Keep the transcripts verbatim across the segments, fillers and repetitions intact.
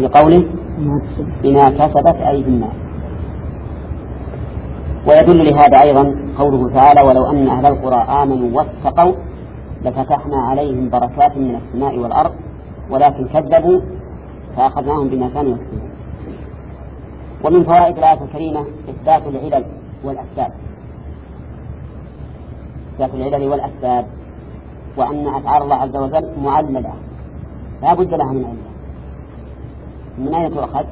بقوله بما كسبت أيدي الناس. ويدل لهذا أيضا قوله تعالى ولو أن أهل القرى آمنوا واتقوا لفتحنا عليهم بركات من السماء والأرض ولكن كذبوا فأخذناهم بما كانوا يكسبون. ومن فوائد الآية الكريمة إثبات العلل والأسباب، إثبات العلل والأسباب، وأن أفعال الله عز وجل معللة لا بد لها من علة. من أين تؤخذ؟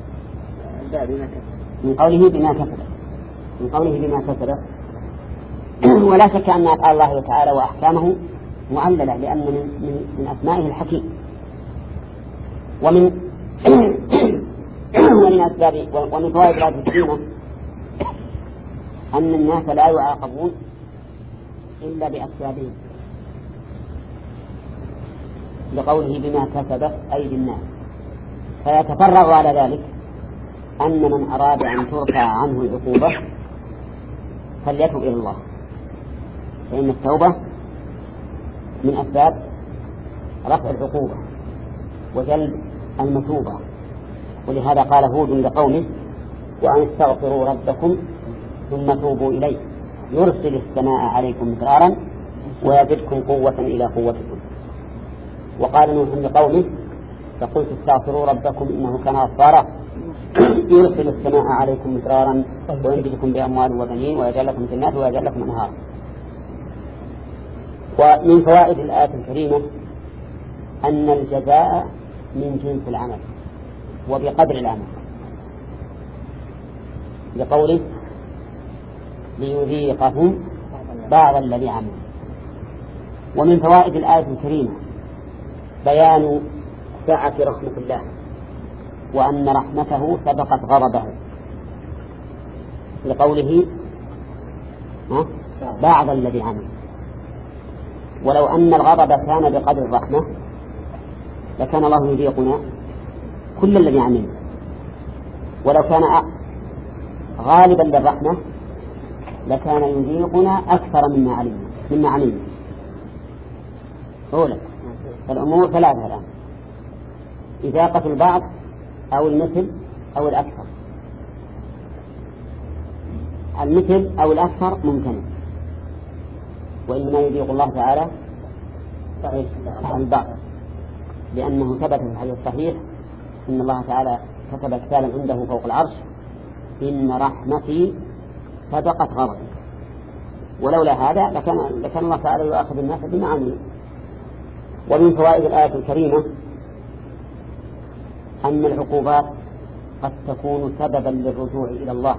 من قوله بما كسب، من قوله بما كسب. ولا شك أن أفعال الله تعالى وأحكامه معللة لأن من, من أسمائه الحكيم. ومن ومن أسباب ومن فوائد الآية الكريمة أن الناس لا يعاقبون إلا بأسبابهم، لقوله بما كسبت أيدي الناس، فيتفرغ على ذلك أن من أراد أن ترفع عنه العقوبة فليتوب إلى الله، فإن التوبة من أسباب رفع العقوبة وجلب المثوبة. ولهذا قال هود لقومه وأن استغفروا ربكم ثم توبوا إليه يرسل السماء عليكم مدرارا ويزدكم قوة إلى قوتكم. وقال نوح لقومه فقلت استغفروا ربكم إنه كان غفارا يرسل السماء عليكم مدرارا ويمددكم بأموال وبنين ويجعل لكم جنات ويجعل لكم أنهارا. ومن فوائد الآية الكريمة أن الجزاء من جنس العمل وبقدر العمل، لقوله ليذيقهم بعض الذي عمل. ومن فوائد الآية الكريمة بيان سعة رحمة الله وأن رحمته سبقت غضبه، لقوله بعض الذي عمل. ولو أن الغضب كان بقدر الرحمة لكان الله يذيقنا كل الذي عمل، ولو كان غالبا للرحمة لكان يذيقنا أكثر مما علمنا مما عملنا. أولا فالأمور ثلاثة الآن: إذاقة البعض أو المثل أو الأكثر. المثل أو الأكثر ممتنع، وإنما يذيق الله تعالى البعض، لأنه ثبت في الحديث الصحيح إن الله تعالى كتب كتابا عنده فوق العرش إن رحمتي سبقت غضبي، ولولا هذا لكان, لكان الله تعالى يؤاخذ الناس بما عملوا. ومن فوائد الآية الكريمة أن العقوبات قد تكون سببا للرجوع إلى الله.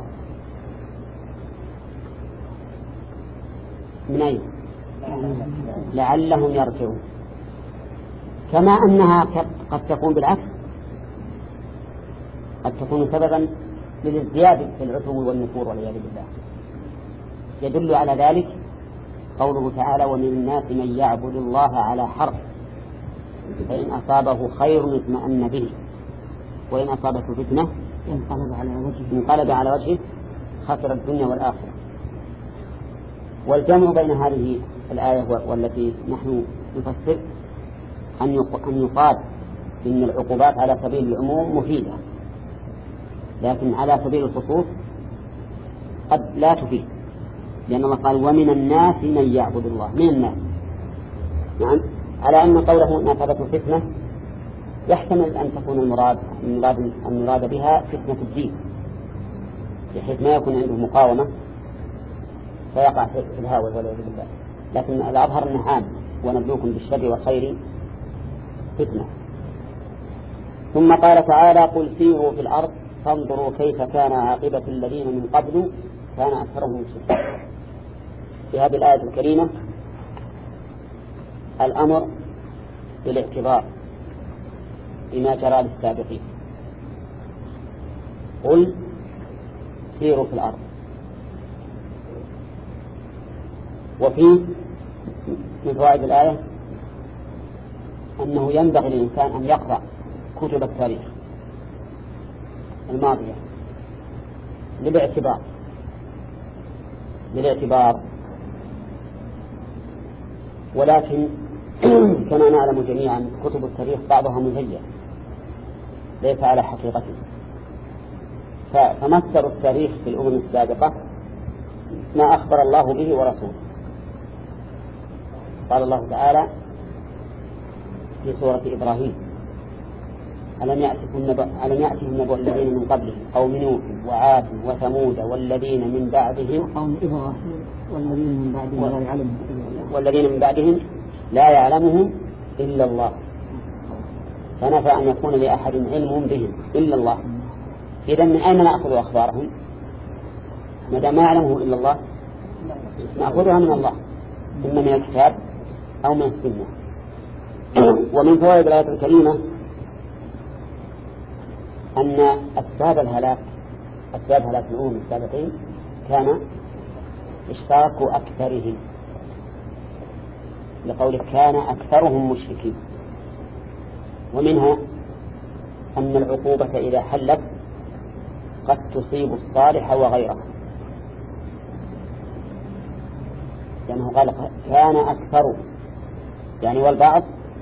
من أين؟ لعلهم يرجعون، كما أنها قد تكون بالعكس، قد تكون سببا للازدياد في العتو والنفور والعياذ بالله. يدل على ذلك قوله تعالى ومن الناس من يعبد الله على حرف فإن أصابه خير اطمأن به وإن أصابته فتنة انقلب على وجهه خسر الدنيا والآخرة. والجمع بين هذه الآية والتي نحن نفسر أن يقال إن العقوبات على سبيل العموم مفيدة، لكن على سبيل الخصوص قد لا تفيد، لأن الله قال ومن الناس من يعبد الله، من الناس. نعم، على أن قوله إن أصابته فتنة يحتمل أن تكون المراد المراد, المراد بها فتنة الدين، بحيث ما يكون عنده مقاومة فيقع في الهاوى والعياذ بالله. لكن الأظهر أنه عام ونبلوكم بالشر والخير فتنة. ثم قال تعالى قل سيروا في الأرض فانظروا كيف كان عاقبة الذين من قبل كان أكثرهم مشركين. في هذه الآية الكريمة الأمر بالاعتبار بما جرى للسابقين. قل سيروا في الأرض. وفي من فوائد الآية أنه ينبغي للإنسان أن يقرأ كتب التاريخ الماضية للاعتبار للاعتبار ولكن كما نعلم جميعا كتب التاريخ بعضها مزيف، ليس على حقيقته. فمصدر التاريخ في الأمم السابقة ما أخبر الله به ورسوله. قال الله تعالى في سورة إبراهيم: ألم يأتكم نبأ ألم يأتكم نبأ الذين من قبلهم قوم نوح وعاد وثمود والذين من بعدهم قوم إبراهيم والذين من بعدهم لا يعلمهم والذين من بعدهم لا يعلمهم إلا الله. فنفى أن يكون لأحد علم بهم إلا الله. إذن من أين نأخذ أخبارهم؟ ماذا ما يعلمه إلا الله نأخذها من الله، إما من الكتاب أو من السنة. ومن فوائد الآية الكريمة أن أسباب الهلاك أسباب هلاك الأمم السابقين كان إشراك أكثرهم، لقوله كان أكثرهم مشركين. ومنها أن العقوبة إذا حلت قد تصيب الصالح وغيره، لأنه قال كان أكثر يعني والبعض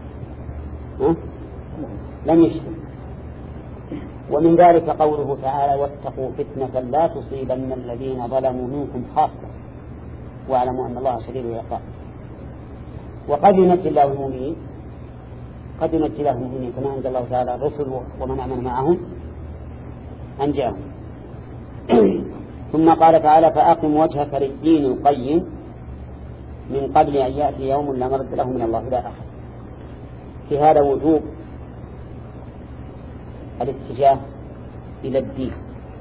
لم يشرك. ومن ذلك قوله تعالى: واتقوا فتنة لا تصيبن الذين ظلموا منكم خاصة واعلموا أن الله شديد العقاب. وقد ينجي الله المؤمنين قد ينجي الله المؤمنين كما أنزل الله تعالى الرسل ومن آمن معهم أنجاهم. ثم قال تعالى: فأقم وجهك للدين القيم من قبل أن يأتي يوم لا مرد له من الله إلى آخره. في هذا وجوب الاتجاه إلى الدين،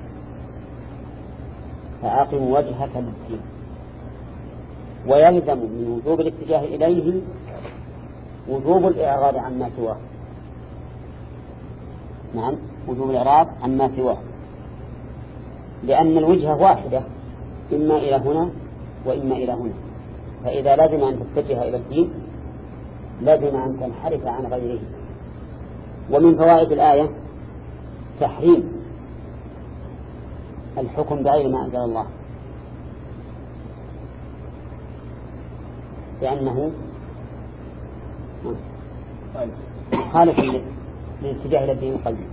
فأقم وجهك للدين. ويلزم من وجوب الاتجاه إليه وجوب الإعراض عما سواه. نعم، وجوب الإعراض عما سواه، لأن الوجهة واحدة إما إلى هنا وإما إلى هنا. فإذا لازم أن تتجه إلى الدين لازم أن تنحرف عن غيره. ومن فوائد الآية تحريم الحكم بغير ما أنزل الله، لأنه خالف للاتجاه إلى الدين القيم.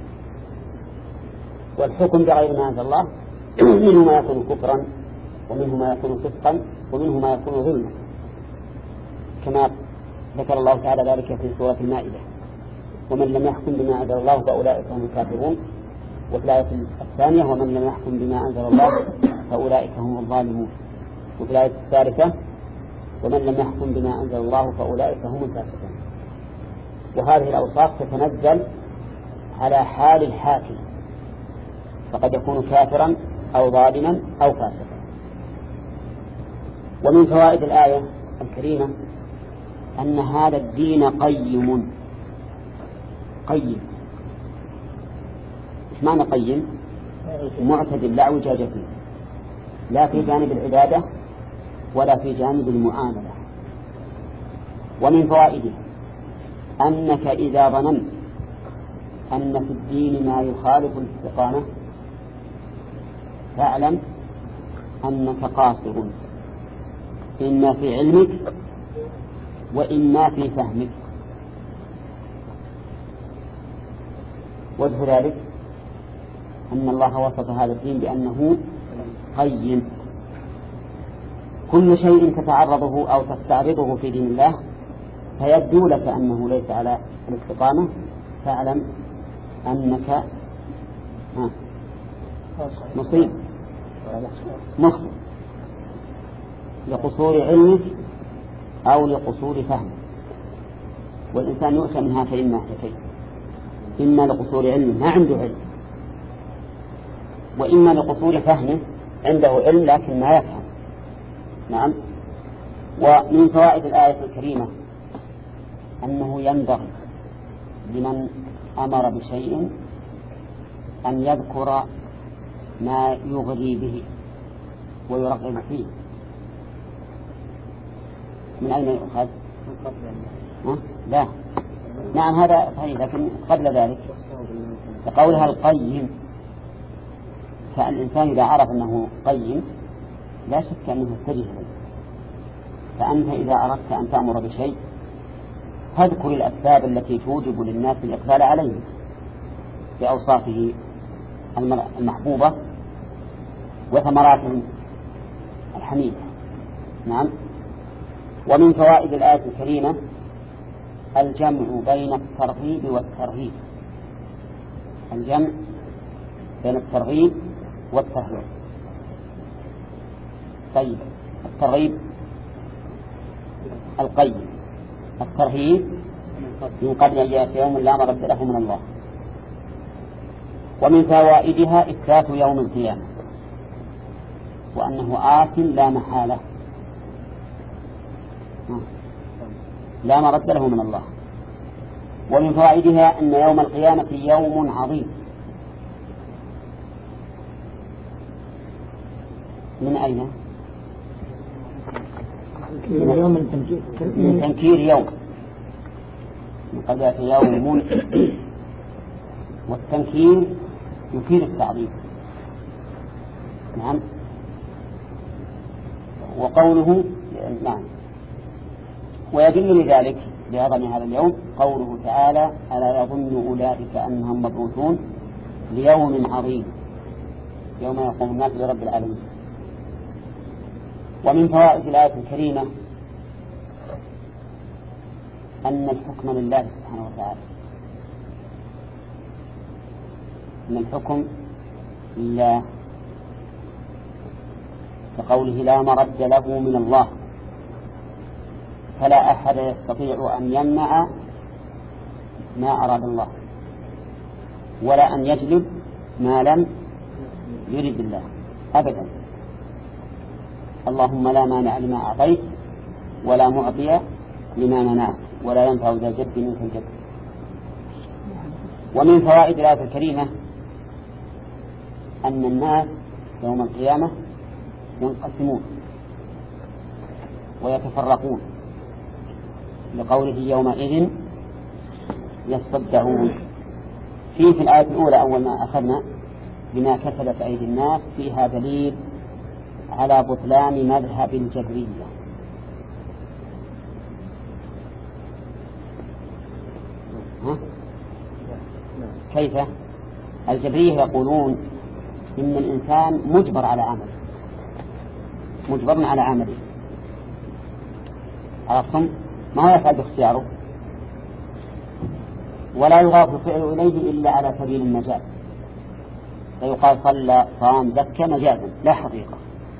والحكم بغير ما أنزل الله منه ما يكون كفرا ومنه ما يكون فسقا ومنه ما يكون ظلما، كما ذكر الله تعالى ذلك في سورة المائدة: ومن لم يحكم بما أنزل الله فأولئك هم الكافرون. وفي الآية الثانية: ومن لم يحكم بما أنزل الله فأولئك هم الظالمون. وفي الآية الثالثة: ومن لم يحكم بما أنزل الله فأولئك هم الفاسقون. وهذه الأوصاف تتنزل على حال الحاكم، فقد يكون كافرا أو ظالما أو فاسقا. ومن فوائد الآية الكريمة أن هذا الدين قيم. قيم إيش معنى قيم؟ معتدل لا اعوجاج فيه، لا في جانب العبادة ولا في جانب المعاملة. ومن فوائده أنك إذا ظننت أن في الدين ما يخالف الاستقامة فاعلم أنك قاصر، إما في علمك وإما في فهمك. وجه ذلك أن الله وصف هذا الدين بأنه قيم. كل شيء تتعرضه أو تستعرضه في دين الله فيبدو لك أنه ليس على الاستقامة، فاعلم أنك مصيب مخطئ لقصور علمك أو لقصور فهمك. والإنسان يؤتى من هاتين الناحيتين: إما لقصور علمه ما عنده علم، وإما لقصور فهمه عنده علم لكن ما يفهم. نعم. ومن فوائد الآية الكريمة أنه ينبغي لمن أمر بشيء أن يذكر ما يغري به ويرغب فيه. من أين يؤخذ؟ لا، نعم هذا صحيح، لكن قبل ذلك لقولها القيم، فالإنسان إذا عرف أنه قيم لا شك أنه يتجه إليه. فأنت إذا أردت أن تأمر بشيء فاذكر الأسباب التي توجب للناس الإقبال عليه، بأوصافه المحبوبة وثمراته الحميدة. نعم. ومن فوائد الآية الكريمة الجمع بين الترغيب والترهيب، الجمع بين الترغيب والترهيب. طيب، الترغيب القيم، الترهيب من قبل أن يأتي يوم لا مرد له من الله. ومن فوائدها إثبات يوم القيامة وأنه آت لا محالة لا مرد له من الله. ومن فوائدها أن يوم القيامة يوم عظيم. من أين؟ من تنكير يوم، من قد يأتي يوم، والتنكير يفيد التعظيم. نعم. وقوله نعم. ويدل لذلك بعظم هذا اليوم قوله تعالى ألا يظن أولئك أنهم مبعوثون ليوم عظيم يوم يقوم الناس لرب العالمين. ومن فوائد الآية الكريمة أن الحكم لله سبحانه وتعالى، أن الحكم لله، كقوله لا مرد له من الله، فلا أحد يستطيع أن يمنع ما أراد الله ولا أن يجلب ما لم يرد الله أبدا. اللهم لا مانع لما أعطيت ولا معطي لما منعت ولا ينفع ذا الجد منك الجد. ومن فوائد الآية الكريمة أن الناس يوم القيامة ينقسمون ويتفرقون، لقوله يومئذ يصدعون. فيه في الآية الأولى أول ما أخذنا بما كسبت أيدي الناس فيها دليل على بطلان مذهب الجبرية. ها؟ كيف؟ الجبرية يقولون إن الإنسان مجبر على عمله، مجبر على عمله، عرفتم؟ ما هو يفعل باختياره، ولا يضاف الفعل إليه إلا على سبيل المجاز، فيقال صلى صام زكى مجازا لا حقيقة.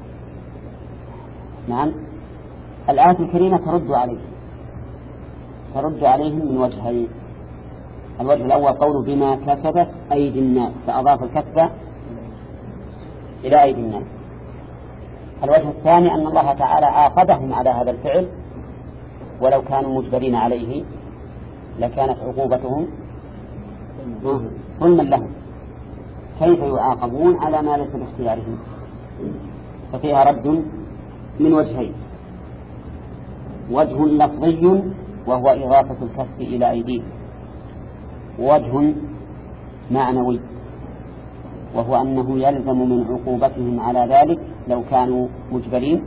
نعم. الآية الكريمة ترد عليه ترد عليهم من وجهين. الوجه الأول قوله بما كسبت أيدي الناس، فأضاف الكسب إلى أيدي الناس. الوجه الثاني أن الله تعالى عاقبهم على هذا الفعل، ولو كانوا مجبرين عليه لكانت عقوبتهم ظلما لهم. كيف يعاقبون على ما ليس باختيارهم؟ ففيها رد من وجهين: وجه لفظي وهو إضافة الكسب إلى أيديهم، ووجه معنوي وهو أنه يلزم من عقوبتهم على ذلك لو كانوا مجبرين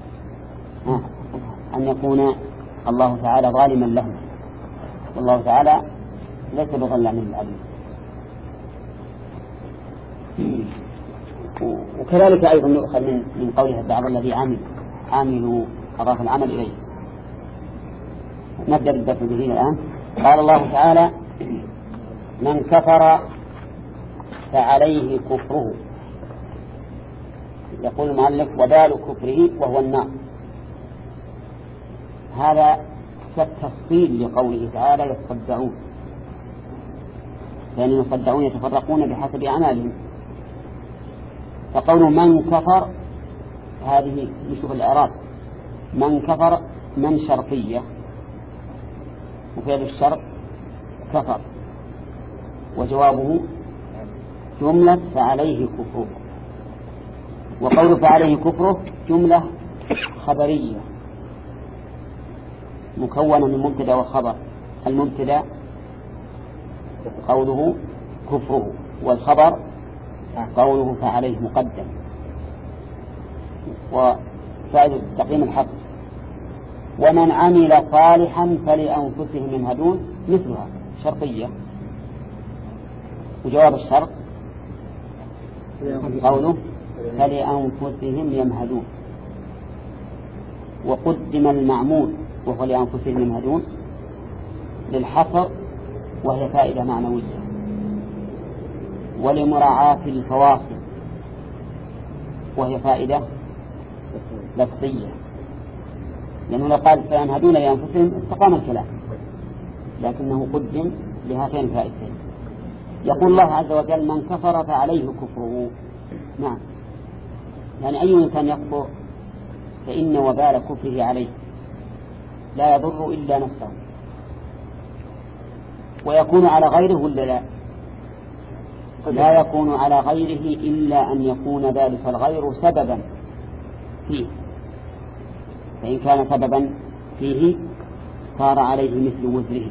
أن يكون الله تعالى ظالما لهم، والله تعالى ليس بظلام للعبيد. وكذلك أيضا يؤخذ من من قولها بعض الذي عمل عاملوا أضاف العمل إليه. نبدأ بالدرس به الآن. قال الله تعالى: من كفر فعليه كفره. يقول المؤلف: وبال كفره وهو النار. هذا كالتفصيل لقوله تعالى: يصدعون، لأن يصدعون يتفرقون بحسب أعمالهم. فقوله من كفر هذه نشوف الإعراب. من كفر من شرطية، وفعل الشرط كفر، وجوابه جملة فعليه كفره. وقوله فعليه كفره جملة خبرية مكونة من مبتدأ وخبر. المبتدأ قوله كفره، والخبر قوله فعليه مقدم. وفائدة تقديم الحق: ومن عمل صالحا فلأنفسهم يمهدون، مثلها شرطية. وجواب الشرط قوله فلأنفسهم يمهدون، وقدم المعمول وهو لأنفسهم يمهدون للحصر وهي فائدة معنوية، ولمراعاة الفواصل وهي فائدة لفظية، لأنه لو قال فينهدون لأنفسهم استقام الكلام، لكنه قدم لهاتين الفائدتين. يقول الله عز وجل من كفر فعليه كفره. نعم، يعني أي إنسان يكفر فإن وبال كفره عليه لا يضر إلا نفسه، ويكون على غيره ولا لا؟ لا يكون على غيره إلا أن يكون ذلك الغير سببا فيه، فإن كان سببا فيه صار عليه مثل وزره.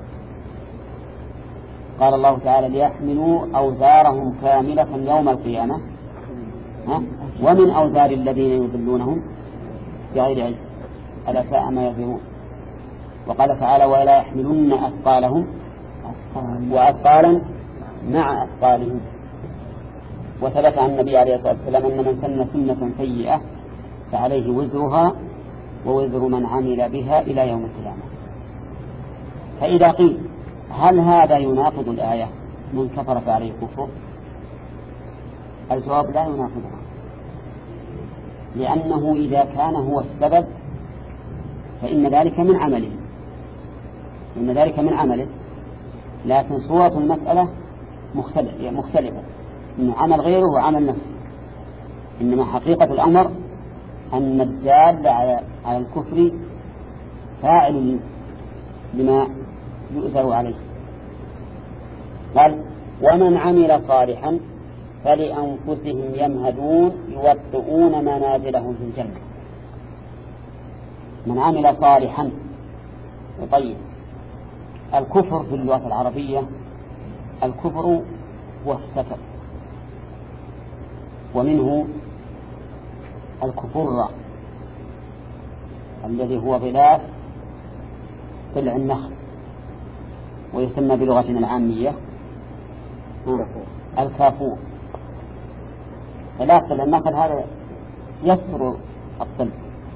قال الله تعالى ليحملوا أوزارهم كاملة يوم القيامة ومن أوزار الذين يضلونهم بغير علم ألا ساء ما يزرون. وقال تعالى ولا يحملن أثقالهم وأثقالا مع أثقالهم. وثبت عن النبي عليه الصلاة والسلام أن من سن سنة سيئة فعليه وزرها ووزر من عمل بها إلى يوم القيامة. فإذا قيل هل هذا يناقض الآية من كفر فعليه كفر؟ الجواب لا يناقضها، لأنه إذا كان هو السبب فإن ذلك من عمله إن ذلك من عمله لكن صورة المسألة مختلفة مختلفة إنه عمل غيره وعمل نفسه. إنما حقيقة الأمر أن الدال على الكفر فاعل لما يؤثر عليه. قال ومن عمل صالحا فلأنفسهم يمهدون يوطئون منازلهم في الجنة. من عمل صالحا. طيب الكفر في اللغة العربية الكفر هو الستر، ومنه الكفر الذي هو غلاف طلع النخل، ويسمى بلغتنا العامية الكافور. غلاف طلع النخل هذا يستر الطلع.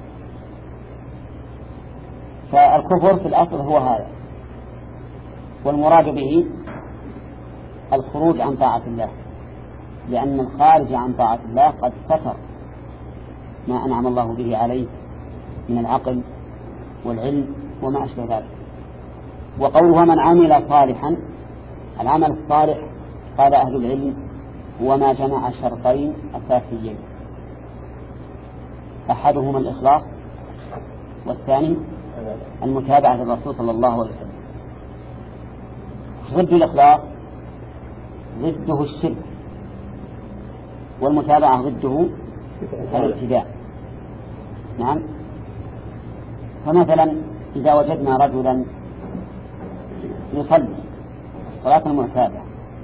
فالكفر في الأصل هو هذا، والمراد به الخروج عن طاعة الله، لأن الخارج عن طاعة الله قد ستر ما أنعم الله به عليه من العقل والعلم وما أشبه ذلك. وقوله من عمل صالحا، العمل الصالح قال أهل العلم هو ما جمع شرطين أساسيين، أحدهما الإخلاص والثاني المتابعة للرسول صلى الله عليه وسلم. ضد الإخلاص ضده الشرك، والمتابعة ضده الابتداع. نعم. فمثلا إذا وجدنا رجلا يصلي صلاة المعتادة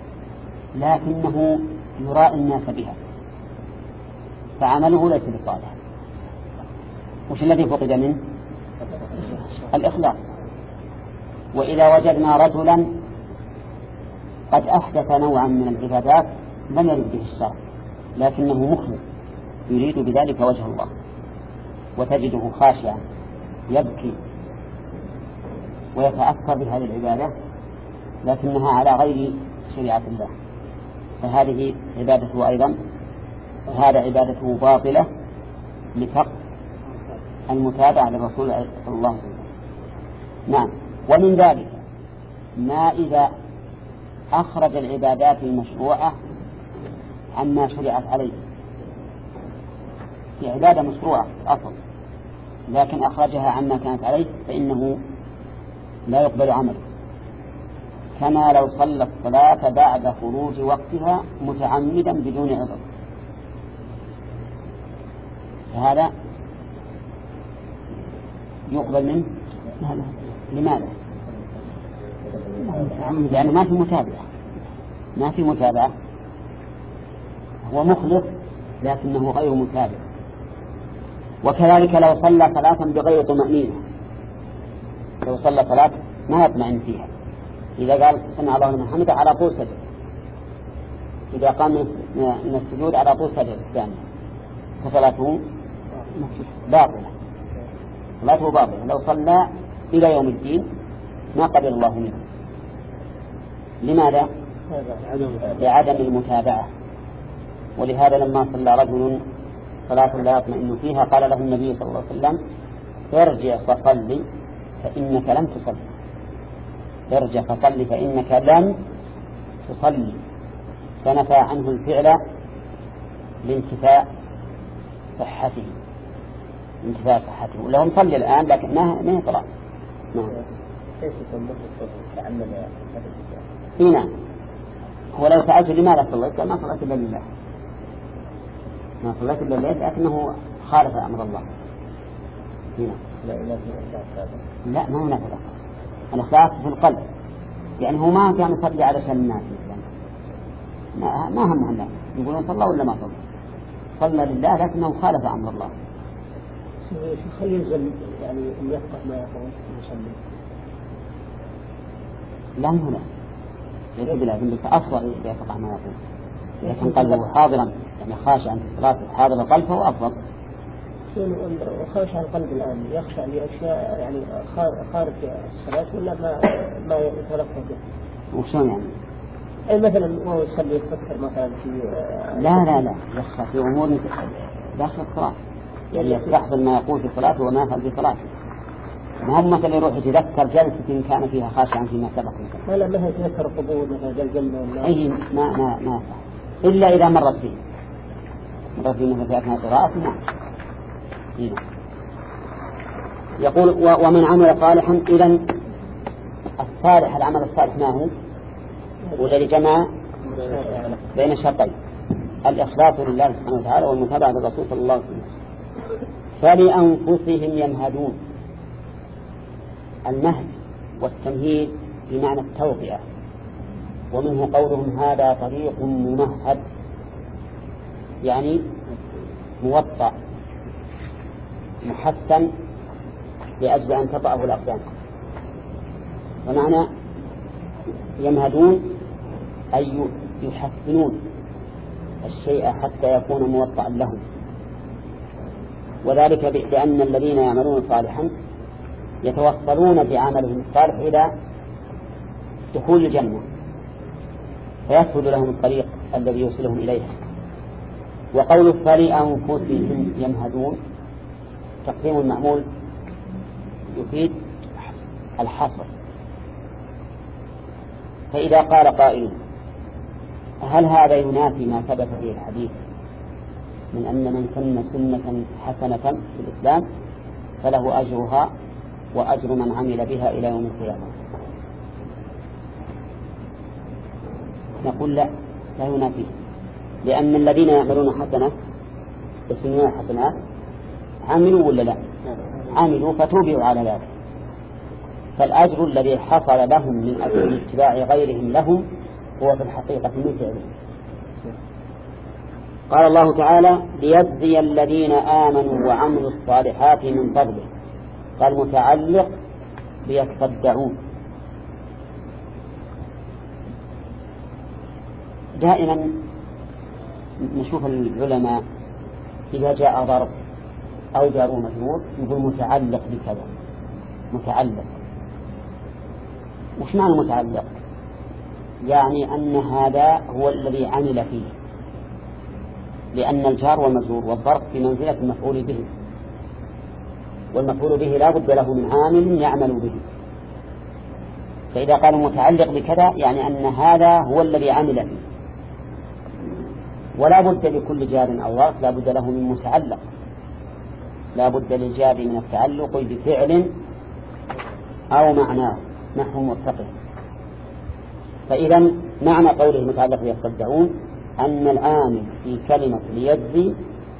لكنه يراء الناس بها فعمله ليس بصالح، وش الذي فقد منه؟ الإخلاص. وإذا وجدنا رجلا قد أحدث نوعا من العبادات لم يرد به الشرع لكنه مخلص يريد بذلك وجه الله، وتجده خاشعا يبكي ويتأثر بهذه العبادة لكنها على غير شريعة الله، فهذه عبادته أيضا هذا عبادته باطلة لفقد المتابعة للرسول صلى الله عليه وسلم. نعم. ومن ذلك ما إذا أخرج العبادات المشروعة عما شرعت عليه، في عبادة مشروعة أصل لكن أخرجها عما كانت عليه فإنه لا يقبل عمله، كما لو صلى الصلاة بعد خروج وقتها متعمدا بدون عذر، فهذا يقبل منه. لماذا؟ لأنه ما في متابعة ما في متابعة هو مخلص لكنه غير متابع. وكذلك لو صلى صلاة بغير طمأنينة، لو صلى صلاة ما يطمئن فيها، إذا قال سمع الله لمن حمده على طول سجد إذا قام من السجود على طول سجد الثاني فصلاته باطلة، صلاته باطلة لو صلى إلى يوم الدين ما قبل الله منه. لماذا؟ لعدم المتابعة. ولهذا لما صلى رجل صلاة لا يطمئن فيها قال له النبي صلى الله عليه وسلم ارجع فصلي فإنك لم تصلي، ارجع فصلي فإنك لم تصلي، فنفى عنه الفعل لانتفاء صحته، انتفاء صحته، ولو نصلي الآن لكن ما ما هي صلاة. نعم. كيف يكون تعمل اي نعم. هو لو سألت لماذا صليت قال ما صليت إلا لله، ما صليت إلا لله، لكنه خالف أمر الله. هنا لا إله إلا الله. لا ما هو نافذ، الإخلاص في القلب، يعني هو ما كان يصلي علشان الناس مثلا، ما ما هم الناس يقولون صلى ولا ما صلى، صلى لله لكنه خالف أمر الله. شو يلزم يعني أن يفقه ما يقول يصلي؟ لا هنا ليس بلازم، بس أفضل إذا يفقه ما يقول، لكن قلبه حاضرا يعني خاشعا في الصلاة حاضر القلب هو أفضل. خاشع القلب الآن يخشى لأشياء يعني خارج الصلاة ولا ما ما يتلفظ به؟ وشون يعني؟ أي مثلا وهو يصلي يفكر مثلا في لا لا لا يخشى في أمور داخل الصلاة، يعني يستحضر ما يقول في صلاته وما يفعل في صلاته. ما هم مثلا يروح يتذكر جلسة كان فيها خاشعا فيما سبق. لا لا ما يتذكر القبور مثلا الجنة ولا أي ما ما ما إلا إذا مرت فيه مرت فيه مثل في أثناء القراءة. نعم. يقول ومن عمل صالحا، إذن الصالح العمل الصالح ما هو؟ والذي جمع بين الشرطين الإخلاص لله سبحانه وتعالى والمتابعة للرسول صلى الله عليه وسلم. فلأنفسهم يمهدون، المهد والتمهيد بمعنى التوطئة، ومنه قولهم هذا طريق ممهد يعني موطأ محسن لأجل أن تطأه الأقدام. ومعنى يمهدون أي يحسنون الشيء حتى يكون موطئا لهم، وذلك لأن الذين يعملون صالحا يتوصلون بعملهم الصالح إلى دخول الجنة، فيسهل لهم الطريق الذي يوصلهم إليها. وقول فلأنفسهم يمهدون تقديم المعمول يفيد الحصر. فإذا قال قائل هل هذا ينافي ما ثبت في الحديث من أن من سن سنة حسنة في الإسلام فله أجرها وأجر من عمل بها إلى يوم القيامة؟ نقول لا، لا ينافي، لأن الذين يعملون حسنة يسنون حسنات عملوا ولا لا؟ عملوا فتوبوا على ذلك، فالأجر الذي حصل لهم من أجل اتباع غيرهم لهم هو في الحقيقة من فعلهم. قال الله تعالى ليجزي الذين آمنوا وعملوا الصالحات من فضله، قال متعلق ليتصدعون. دائما نشوف العلماء إذا جاء ضرب أو جار مجرور يقول متعلق بكذا، متعلق. مش معنى متعلق؟ يعني أن هذا هو الذي عمل فيه، لأن الجار والمجرور والظرف في منزلة المفعول به، والمفعول به لا بد له من عامل يعمل به. فإذا قالوا متعلق بكذا يعني أن هذا هو الذي عمل فيه، ولا بد لكل جار أو ظرف لا بد له من متعلق، لا بد للجار من التعلق بفعل أو معناه نحو مرتقب. فإذا معنى قوله متعلق يصدعون أن العامل في كلمة ليجزي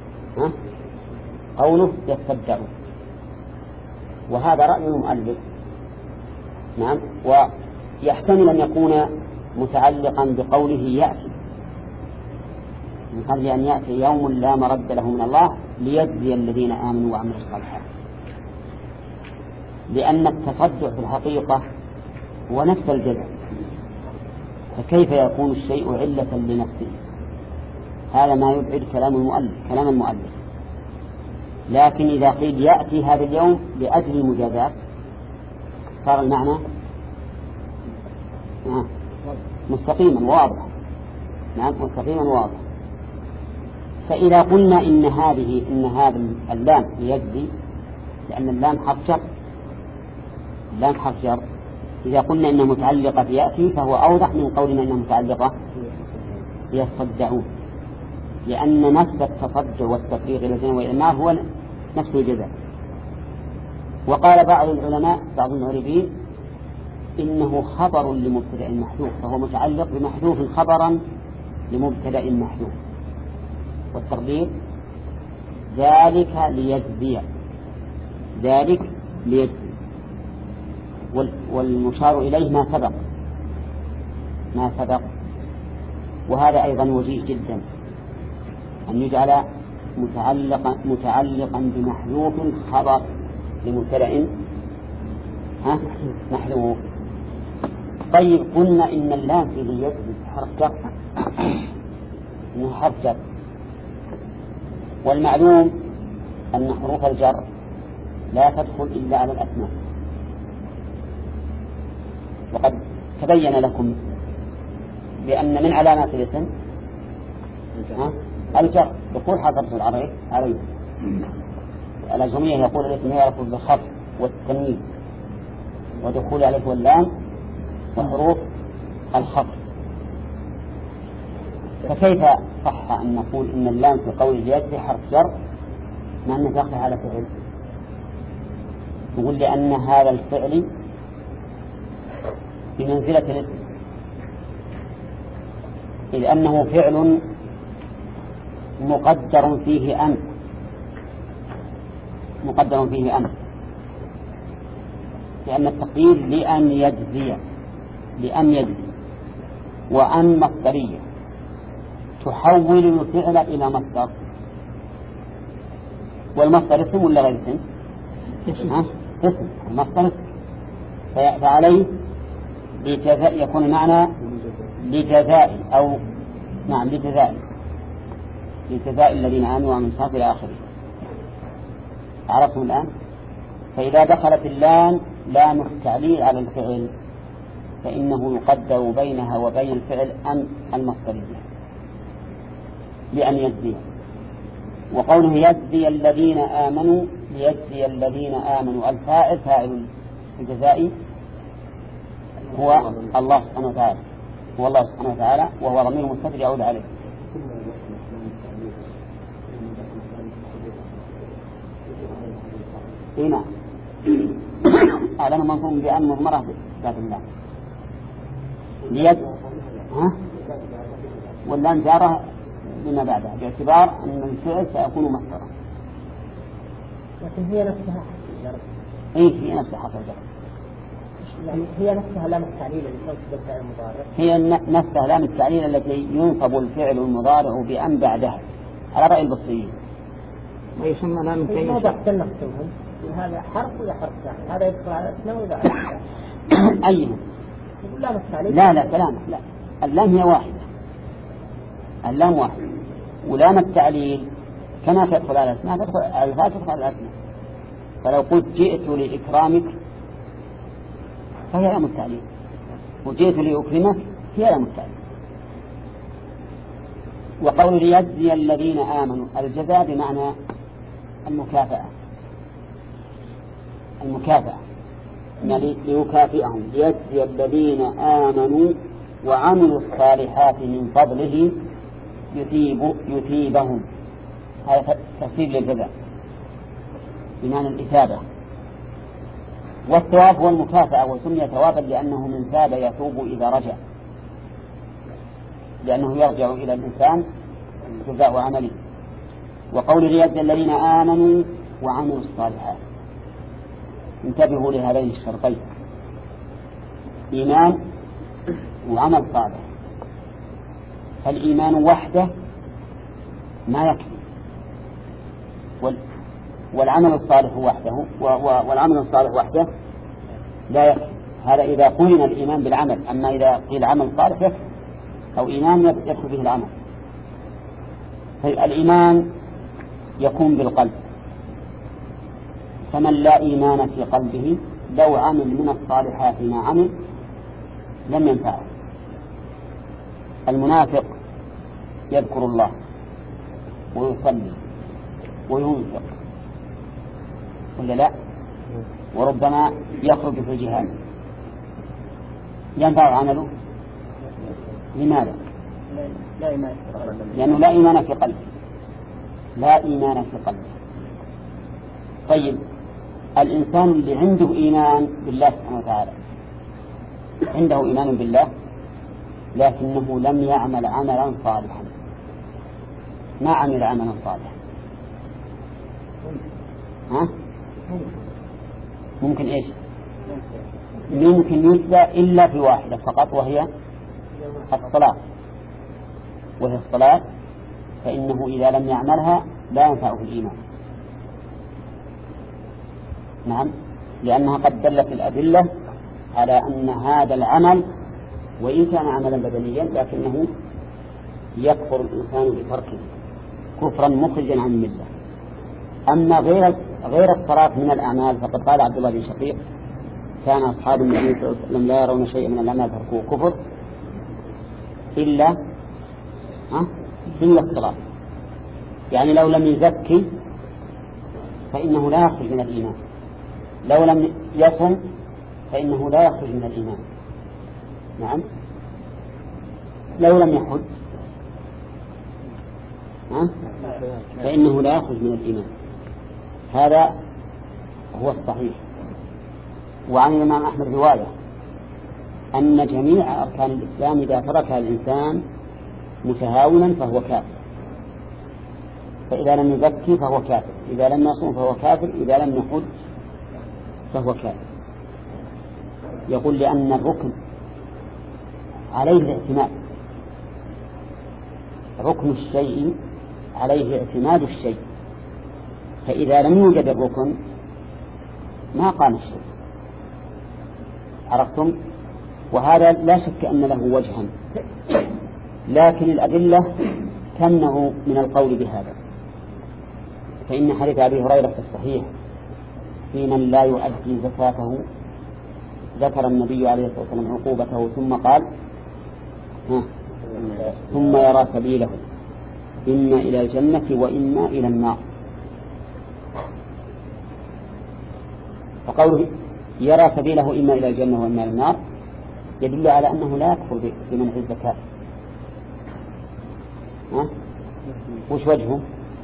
قوله يصدعون، وهذا رأي المؤلف. نعم. ويحتمل أن يكون متعلقا بقوله يأتي، من قبل أن يأتي يوم لا مرد له من الله ليجزي الذين آمنوا وعملوا الصالحات، لأن التصدع في الحقيقة هو نفس الجزاء، فكيف يكون الشيء علة لنفسه؟ هذا ما يبعد كلام المؤلف كلام المؤلف. لكن إذا قيل يأتي هذا اليوم لأجل المجازات صار المعنى مستقيما واضح. نعم مستقيما واضح. فإذا قلنا إن هذه إن هذا اللام يجزي، لأن اللام حرف جر، اللام حرف جر، إذا قلنا إنها متعلقة بيأتي فهو أوضح من قولنا إنها متعلقة يصدعون، لأن نفس التصدع والتفريغ إلى الجنة والإمار هو نفس الجزاء. وقال بعض العلماء بعض المعربين إنه خبر لمبتدأ محذوف، فهو متعلق بمحذوف خبرا لمبتدأ محذوف، والتقدير ذلك ليجزي، ذلك ليجزي. والمشار إليه ما سبق ما سبق وهذا أيضا وجيه جدا أن يجعل متعلقا متعلقا بمحذوف خبر لمبتدأ محذوف. طيب قلنا إن اللام في ليجزي حرف جر، إنه حرف جر، والمعلوم أن حروف الجر لا تدخل إلا على الأسماء، وقد تبين لكم بأن من علامات الاسم الجر، دخول حرف العربي عليه. الأجرمية يقول الاسم يعرف بالخفض والتنوين ودخول عليه واللام وحروف الخفض. فكيف صح أن نقول إن اللام في قول اليد حرف جر مع أنه داخل على فعل؟ نقول لأن هذا الفعل بمنزلة الاسم، إذ أنه فعل مقدر فيه أمر مقدر فيه أمر لأن التقدير لأن يجزي لأن يجزي وأن مصدرية تحول الفعل إلى مصدر، والمصدر اسم ولا غير اسم؟ اسم اسم المصدر، فعليه لجزاء يكون معنى لجزاء أو نعم لجزاء لجزاء الذين آمنوا وعملوا الصالحات إلى آخره. عرفتم الآن؟ فإذا دخلت اللام لام التعليل على الفعل فإنه يقدر بينها وبين الفعل أن المصدرية لأن يجزي. وقوله يجزي الذين آمنوا ليجزي الذين آمنوا، الفاعل فاعل الجزاء هو الله سبحانه وتعالى هو الله سبحانه وتعالى وهو ضمير مستتر يعود عليه. هنا أعلن منظوم بأن مضمرة ذات الله ليد ها ولا انجاره لما بعدها باعتبار أن الفعل سيكون مصدرا. لكن هي نفسها إيه هي نفسها حرف الجر، يعني هي نفسها لام التعليل اللي تنصب الفعل المضارع، هي نفسها لام التعليل التي ينصب الفعل المضارع بأن بعدها على رأي البصريين. ويسمى لام التعليل. ماذا أحسن نقسمهم؟ هذا حرف ولا حرف ثاني؟ هذا يدخل على الاسم ولا على الاسم؟ أيها؟ لام التعليل. لا لا كلام لا، اللام هي واحدة، اللام واحدة، ولام التعليل كما تدخل على الاسماء تدخل الفاء تدخل على الاسماء. فلو قلت جئت لإكرامك فهي لام التعليل، وجئت لأكرمك هي لام التعليل. وقول ليجزي الذين آمنوا الجزاء بمعنى المكافأة المكافأة يعني ليكافئهم، ليجزي الذين آمنوا وعملوا الصالحات من فضله يثيب يثيبهم. هذا تفسير للجزاء بمعنى الإثابة. والثواب هو المكافأة، وسمي ثوابا لأنه من ثاب يثوب إذا رجع، لأنه يرجع إلى الإنسان جزاء عمله. وقول ليجزي الذين آمنوا وعملوا الصالحات، انتبهوا لهذين الشرطين، إيمان وعمل صالح. فالإيمان وحده ما يكفي، والعمل الصالح وحده والعمل الصالح وحده لا يكفي. هذا إذا قرن الإيمان بالعمل، أما إذا قيل عمل صالح يكفي. أو إيمان يدخل به العمل. الإيمان يكون بالقلب، فمن لا إيمان في قلبه لو عمل من الصالحات ما عمل لم ينفعه. المنافق يذكر الله ويصلي وينفق ولا لا، وربما يخرج في الجهاد، ينفع عمله؟ لماذا؟ لا إيمان، لأنه لا إيمان في قلبه، لا إيمان في قلبه. طيب الإنسان اللي عنده إيمان بالله سبحانه وتعالى، عنده إيمان بالله لكنه لم يعمل عملا صالحا، ما عمل عملا صالحا، ها؟ ممكن إيش؟ ممكن يجزى إلا في واحدة فقط، وهي الصلاة، وهي الصلاة، فإنه إذا لم يعملها لا ينفعه الإيمان. نعم، لأنها قد دلت الأدلة على أن هذا العمل وإن كان عملا بدنيا لكنه يكفر الإنسان بتركه كفرا مخرجا عن الملة. أما غير غير الصلاة من الأعمال فقد قال عبد الله بن شقيق كان أصحاب النبي صلى الله عليه وسلم لا يرون شيئا من الأعمال تركوه كفر إلا ها إلا الصلاة. يعني لو لم يزكي فإنه لا يخرج من الإيمان، لو لم يصم فإنه لا يخرج من الإيمان. نعم، لو لم يحج ها فإنه لا يخرج من الإيمان. هذا هو الصحيح. وعن الإمام أحمد رواية أن جميع أركان الإسلام إذا تركها الإنسان متهاونا فهو كافر، فإذا لم يزكي فهو كافر، إذا لم يصوم فهو كافر، إذا لم يحج فهو كافر. يقول لأن الركن عليه الاعتماد، ركن الشيء عليه اعتماد الشيء، فإذا لم يوجد الركن ما قام الشيء. عرفتم؟ وهذا لا شك أن له وجها، لكن الأدلة تمنع من القول بهذا. فإن حديث أبي هريرة في الصحيح في من لا يؤدي زكاته ذكر النبي عليه الصلاة والسلام عقوبته ثم قال ها ثم يرى سبيله إما إلى الجنة وإما إلى النار. فقوله يرى سبيله إما إلى الجنة وإما إلى النار يدل على أنه لا يكفر بمنع الزكاة. ها؟ وش وجهه؟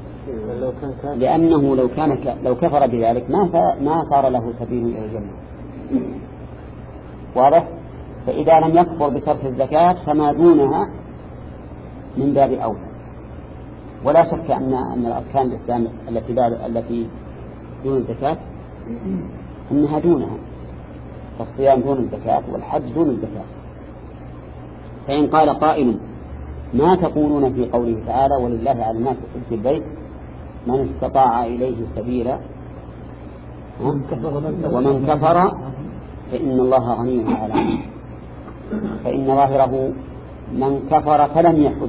لأنه لو كان ك... لو كفر بذلك ما ف... ما صار له سبيل إلى الجنة. واضح؟ فإذا لم يكفر بترك الزكاة فما دونها من باب أولى. ولا شك أن أن الأركان الإسلام التي التي دون الزكاة أنها دونها، فالصيام دون الزكاة والحج دون الزكاة. فإن قال قائل ما تقولون في قوله تعالى ولله على الناس حج البيت من استطاع إليه سبيلا ومن كفر فإن الله غني عن العالمين، فإن ظاهره من كفر فلم يحج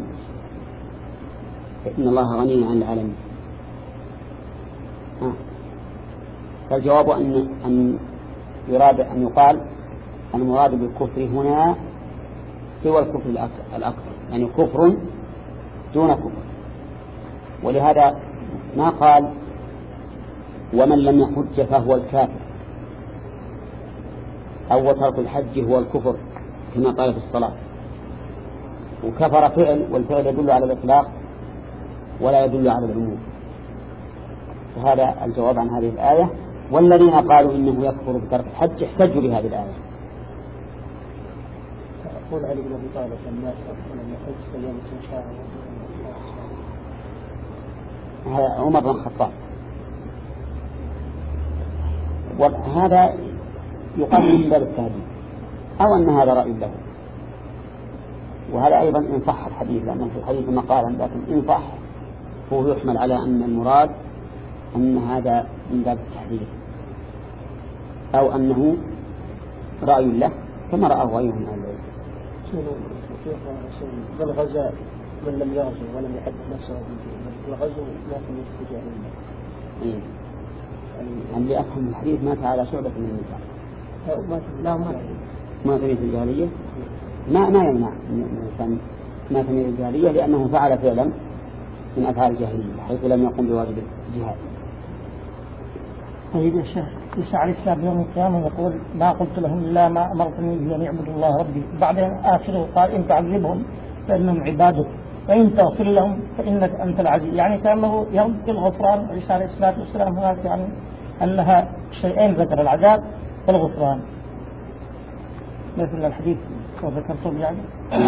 فإن الله غني عن العالمين. فالجواب أن أن يراد أن يقال المراد بالكفر هنا سوى الكفر الأكبر، يعني كفر دون كفر. ولهذا ما قال ومن لم يحج فهو الكافر أو ترك الحج هو الكفر كما قال في الصلاة. وكفر فعل، والفعل يدل على الإطلاق ولا يدل على العموم. فهذا الجواب عن هذه الآية. والذين قالوا إنه يكفر بترك الحج احتجوا بهذه الآية. يقول علي بن أبي طالب الناس لم يحج فاليوم شاء هذا عمر بن الخطاب. وهذا يقال من باب التهديد أو أن هذا رأي له. وهذا أيضا إن صح الحديث، لأن في الحديث مقالا، لكن إن صح هو يحمل على أن المراد أن هذا من باب التحذير أو أنه رأي له كما رأى غيره من أهل العلم. شيخ من غزا من لم يغزو ولم يحدث نفسه بالغزو ما في نفس الجاهلية. اللي أفهم الحديث مات على شعبة من النساء. لا ما ما تميز الجاهلية ما ما يمنع الإنسان ما تميز الجاهلية لأنه فعل فعلا من أفعال الجاهلية حيث لم يقم بواجب الجهاد. طيب يا شيخ يسعى عليه السلام يوم القيامة يقول ما قلت لهم إلا ما أمرتني به أن يعبدوا الله ربي. بعدين آخره قال إن تعذبهم فإنهم عبادك وإن تغفر لهم فإنك أنت العزيز. يعني كأنه يرد الغفران. عيسى عليه الصلاة والسلام هناك يعني أنها شيئين ذكر العذاب والغفران مثل الحديث وذكرتم يعني.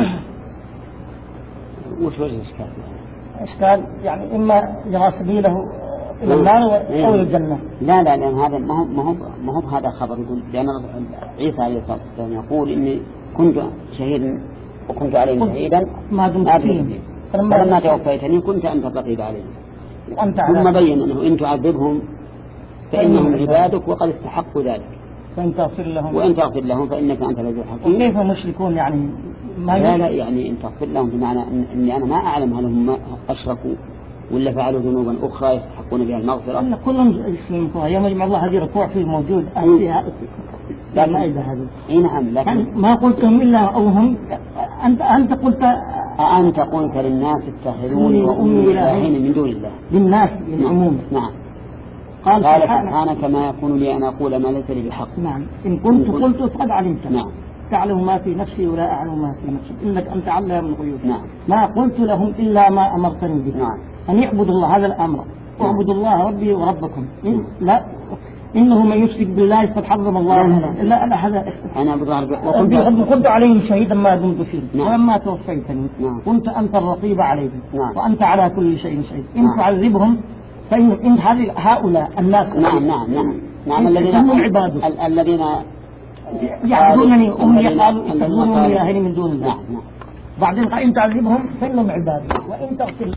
وش وجه الإشكال؟ إشكال يعني إما يرى سبيله إلى النار أو إلى الجنة. لا لا لأن هذا ما هو ما هو ما هو هذا خبر. يقول لأن عيسى عليه الصلاة والسلام يقول إني كنت شهيدا وكنت عليهم شهيدا ما دمت فيهم فلما توفيتني كنت أنت الرقيب عليهم. ثم بين أنه إن تعذبهم فإنهم عبادك وقد استحقوا ذلك وإن تغفر لهم وإن تغفر لهم فإنك أنت العزيز الحكيم. وكيف مشركون يعني ما لا لا يعني إن تغفر لهم بمعنى إني أنا ما أعلم هل هم أشركوا ولا فعلوا ذنوبا أخرى يستحقون بها المغفرة. أن كلهم يسلمون يوم يجمع الله هذه ركوع فيه موجود فيها لا ما إذا هذا. إيه نعم لكن ما قلتهم إلا أو هم أنت أنت قلت أنت قلت للناس اتخذوني وأمي إلهين من دون الله. للناس للعموم. نعم. قال قال سبحانك ما يكون لي أن أقول ما ليس لي بحق. نعم إن كنت قلت فقد علمت. نعم. تعلم ما في نفسي ولا أعلم ما في نفسي إنك أنت علام الغيوب. نعم. ما قلت لهم إلا ما أمرتني به. نعم. أن يعبدوا الله هذا الأمر. واعبدوا الله ربي وربكم. إن لا إنه من يشرك بالله فقد حرم الله لا لا لا هذا أنا بضرب وكنت كنت عليهم شهيدا ما دمت فيه. نعم. ولما توفيتني نعم. كنت أنت الرقيب عليهم. نعم. وأنت على كل شيء شهيد. إن نعم. تعذبهم فإن إن هؤلاء الناس نعم نعم نعم نعم الذين عبادك الذين يعبدونني أمي قالوا اتخذوني إلهين من دون الله. نعم نعم. بعدين قال إن تعذبهم فإنهم عبادك وإن تغفر.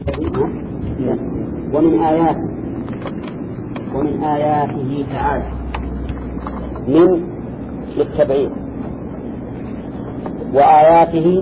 ومن آياته ومن آياته تعالى من للتبعيد وآياته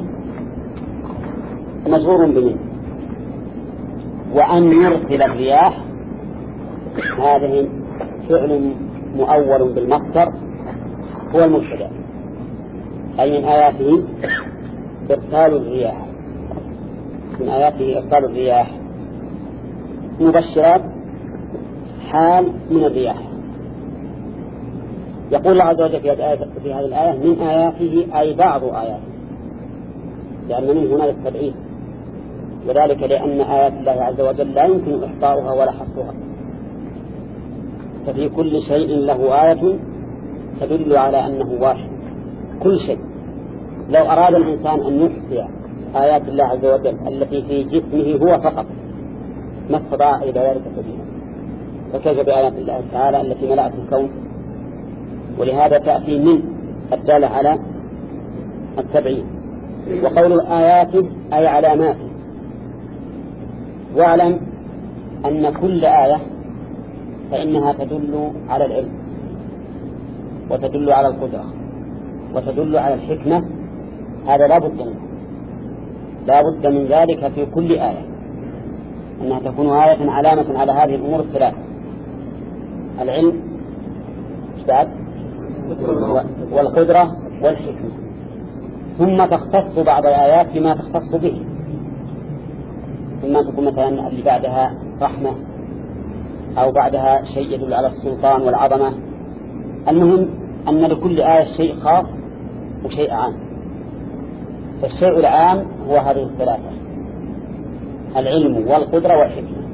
مجرور بمن وأن يرسل الرياح هذه فعل مؤول بالمصدر هو المبتدأ أي من آياته إرسال الرياح من آياته إرسال الرياح مبشرات حال من الرياح. يقول الله عز وجل في هذه الآية من آياته أي بعض آياته لأن من هنا للتبعيد وذلك لأن آيات الله عز وجل لا يمكن إحصاؤها ولا حصرها ففي كل شيء له آية تدل على أنه واحد كل شيء. لو أراد الإنسان أن يحصي آيات الله عز وجل التي في جسمه هو فقط ما استطاع إلى ذلك سبيلا فكيف بآيات الله تعالى التي ملأت الكون. ولهذا تأتي من الدالة على التبعيد. وقول آياته أي علاماته. واعلم أن كل آية فإنها تدل على العلم وتدل على القدرة وتدل على الحكمة. هذا لا بد منه لا بد من ذلك في كل آية أنها تكون آية علامة على هذه الأمور الثلاث العلم والقدرة والحكمة. ثم تختص بعض الآيات بما تختص به ثم تكون مثلا اللي بعدها رحمة أو بعدها شيء يدل على السلطان والعظمة. المهم أن لكل آية شيء خاص وشيء عام. فالشيء العام هو هذه الثلاثة العلم والقدرة والحكمة.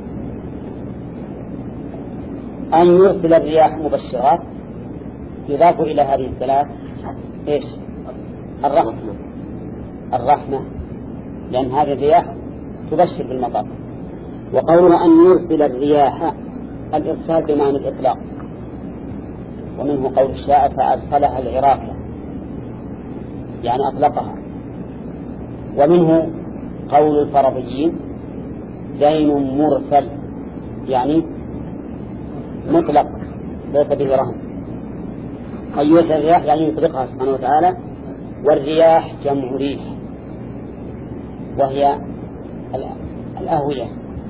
أن يرسل الرياح مبشرات يضاف إلى هذه الثلاث إيش الرحمة الرحمة لأن هذه الرياح تبشر بالمطر. وقوله أن يرسل الرياح الإرسال بمعنى الإطلاق ومنه قول الشاعر فأرسلها العراق يعني أطلقها. ومنه قول الفرضيين دين مرسل يعني مطلق ليس به رهن. أن يرسل الرياح يعني يطلقها سبحانه وتعالى والرياح جمع ريح وهي الأهوية.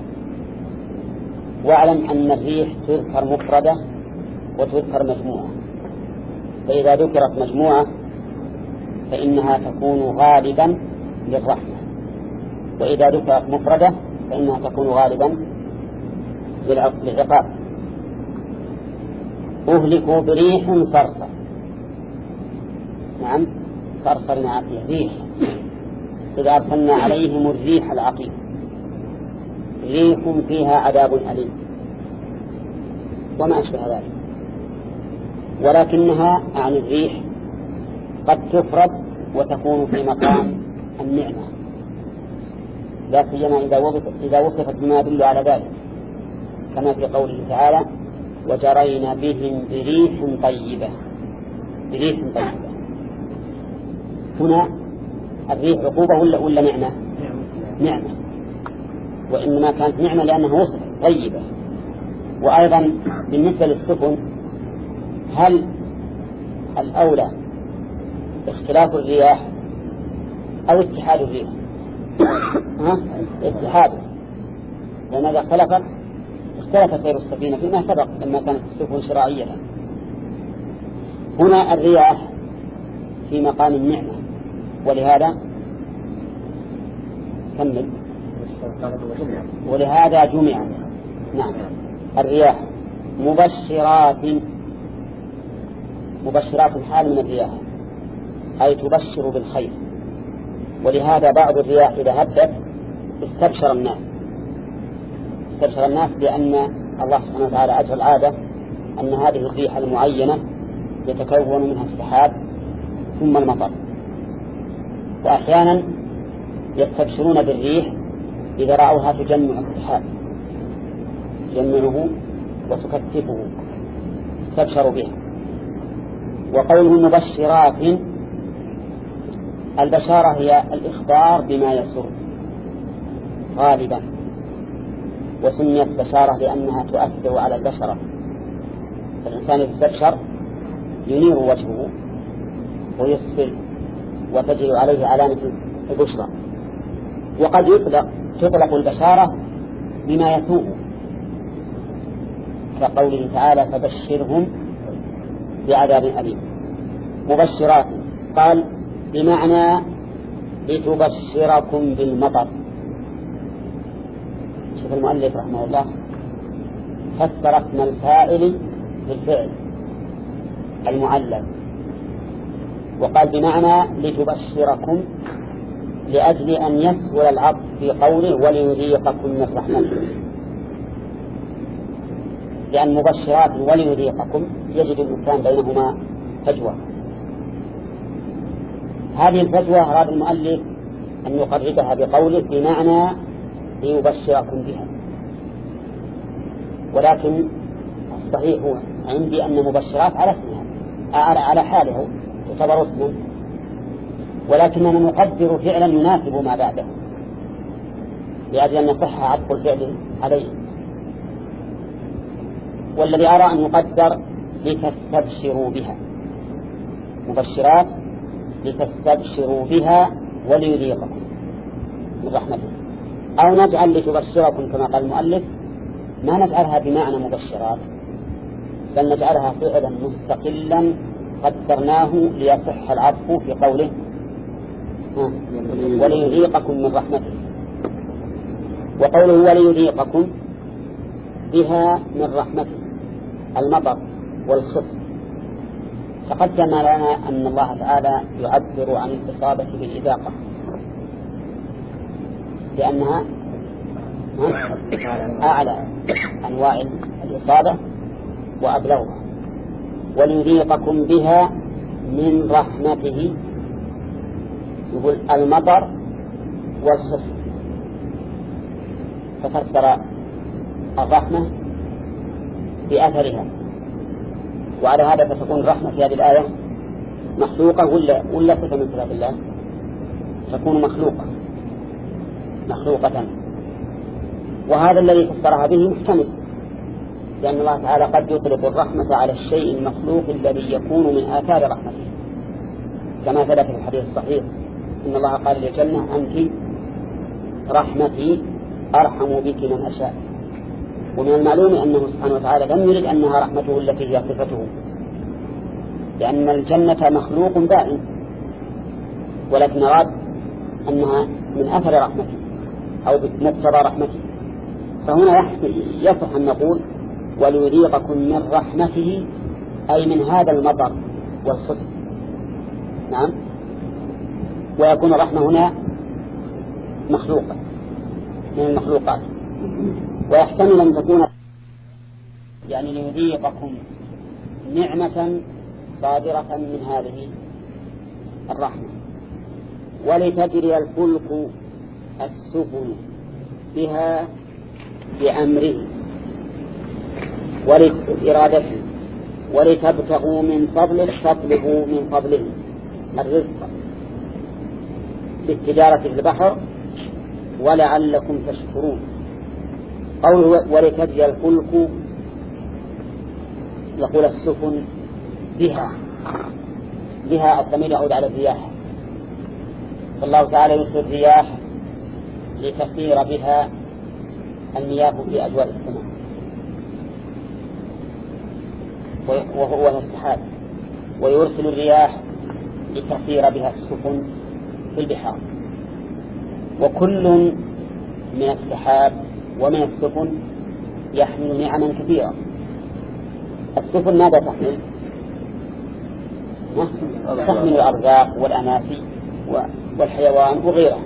واعلم أن الريح تذكر مفردة وتذكر مجموعة، فإذا ذكرت مجموعة فإنها تكون غالبا للرحمة، وإذا ذكرت مفردة فإنها تكون غالبا للعقاب. أهلكوا بريح صرصر. نعم صرصر عقيم ريح، إذا أرسلنا عليهم الريح العقيم، ريح فيها عذاب أليم وما أشبه ذلك. ولكنها عن الريح قد تفرد وتكون في مقام النعمة، لا سيما إذا وصفت بما يدل على ذلك، كما في قوله تعالى وجرينا بهم بريح طيبة. بريح طيبة هنا الريح عقوبة ولا, ولا نعمة؟ نعمة، وإنما كانت نعمة لأنها وصفت طيبة. وأيضا بالنسبة للسفن، هل الأولى اختلاف الرياح أو اتحاد الريح؟ ها؟ اتحاد، لأن إذا اختلفت اختلف سير السفينة فيما سبق لما كانت السفن شراعية. هنا الرياح في مقام النعمة، ولهذا كمل ولهذا جمع. نعم الرياح مبشرات، مبشرات حال من الرياح أي تبشر بالخير. ولهذا بعض الرياح إذا هبت استبشر الناس استبشر الناس لأن الله سبحانه وتعالى أجرى العادة أن هذه الريح المعينة يتكون منها السحاب ثم المطر، وأحيانا يستبشرون بالريح إذا رأوها تجمع السحاب، تجمعه وتكثفه استبشروا بها. وقوله مبشرات، البشارة هي الإخبار بما يسر غالبا، وسميت بشارة لأنها تؤثر على البشرة. فالإنسان يستبشر ينير وجهه ويصفر وتجري عليه علامة البشرى. وقد يطلق تطلق البشارة بما يسوء، كقوله تعالى فبشرهم بعذاب أليم. مبشرات قال بمعنى لتبشركم بالمطر. شوف المؤلف رحمه الله فسر اسم الفاعل بالفعل المعلل، وقال بمعنى لتبشركم لأجل أن يسهل العطف في قوله وليذيقكم من رحمته، لأن مبشرات وليذيقكم يجد الإنسان بينهما فجوة. هذه الفجوة أراد المؤلف أن يقربها بقوله بمعنى ليبشركم بها. ولكن الصحيح عندي أن مبشرات على اسمها على حاله تعتبر اسما، ولكننا نقدر فعلا يناسب ما بعده لأجل أن يصح عطف الفعل عليه. والذي أرى أن يقدر لتستبشروا بها، مبشرات لتستبشروا بها وليذيقكم من رحمته. أو نجعل لتبشركم كما قال المؤلف، ما نجعلها بمعنى مبشرات، بل نجعلها فعلا مستقلا قدرناه ليصح العطف في قوله وليذيقكم من رحمته. وقوله وليذيقكم بها من رحمته المطر والخصم. تقدم لنا أن الله تعالى يعبر عن الإصابة بالإذاقة لأنها أعلى أنواع الإصابة وأبلغها. وليذيقكم بها من رحمته، يقول المطر والخصم، ففسر الرحمة بأثرها. وعلى هذا فتكون الرحمة في هذه الآية مخلوقة ولا ولا صفة من صفات الله؟ تكون مخلوقة مخلوقة. وهذا الذي فسرها به محتمل، لأن الله تعالى قد يطلق الرحمة على الشيء المخلوق الذي يكون من آثار رحمته، كما ثبت في الحديث الصحيح إن الله قال للجنة أنت رحمتي أرحم بك من أشاء. ومن المعلوم أنه سبحانه وتعالى لم يرد أنها رحمته التي هي صفته، لأن الجنة مخلوق دائم، ولكن أراد أنها من أثر رحمته أو بمقتضى رحمته. فهنا يصح أن نقول وليذيقكم من رحمته، أي من هذا المطر والخسف. نعم. ويكون الرحمة هنا مخلوقة من المخلوقات، ويحتمل أن تكون يعني ليذيقكم نعمة صادرة من هذه الرحمة. ولتجري الفلك السفن بها بأمره ولإرادته ولتبتغوا من فضله، تطلبوا من فضله الرزق بالتجارة في البحر ولعلكم تشكرون. قوله ولتجري الفلك، يقول السفن بها، بها الضمير يعود على الرياح، فالله تعالى يرسل الرياح لتسير بها المياه في أجواء السماء، وهو السحاب، ويرسل الرياح لتسير بها السفن في البحار. وكل من السحاب ومن السفن يحمل نعما كثيرة. السفن ماذا تحمل؟ تحمل الأرزاق والأناسي والحيوان وغيرها.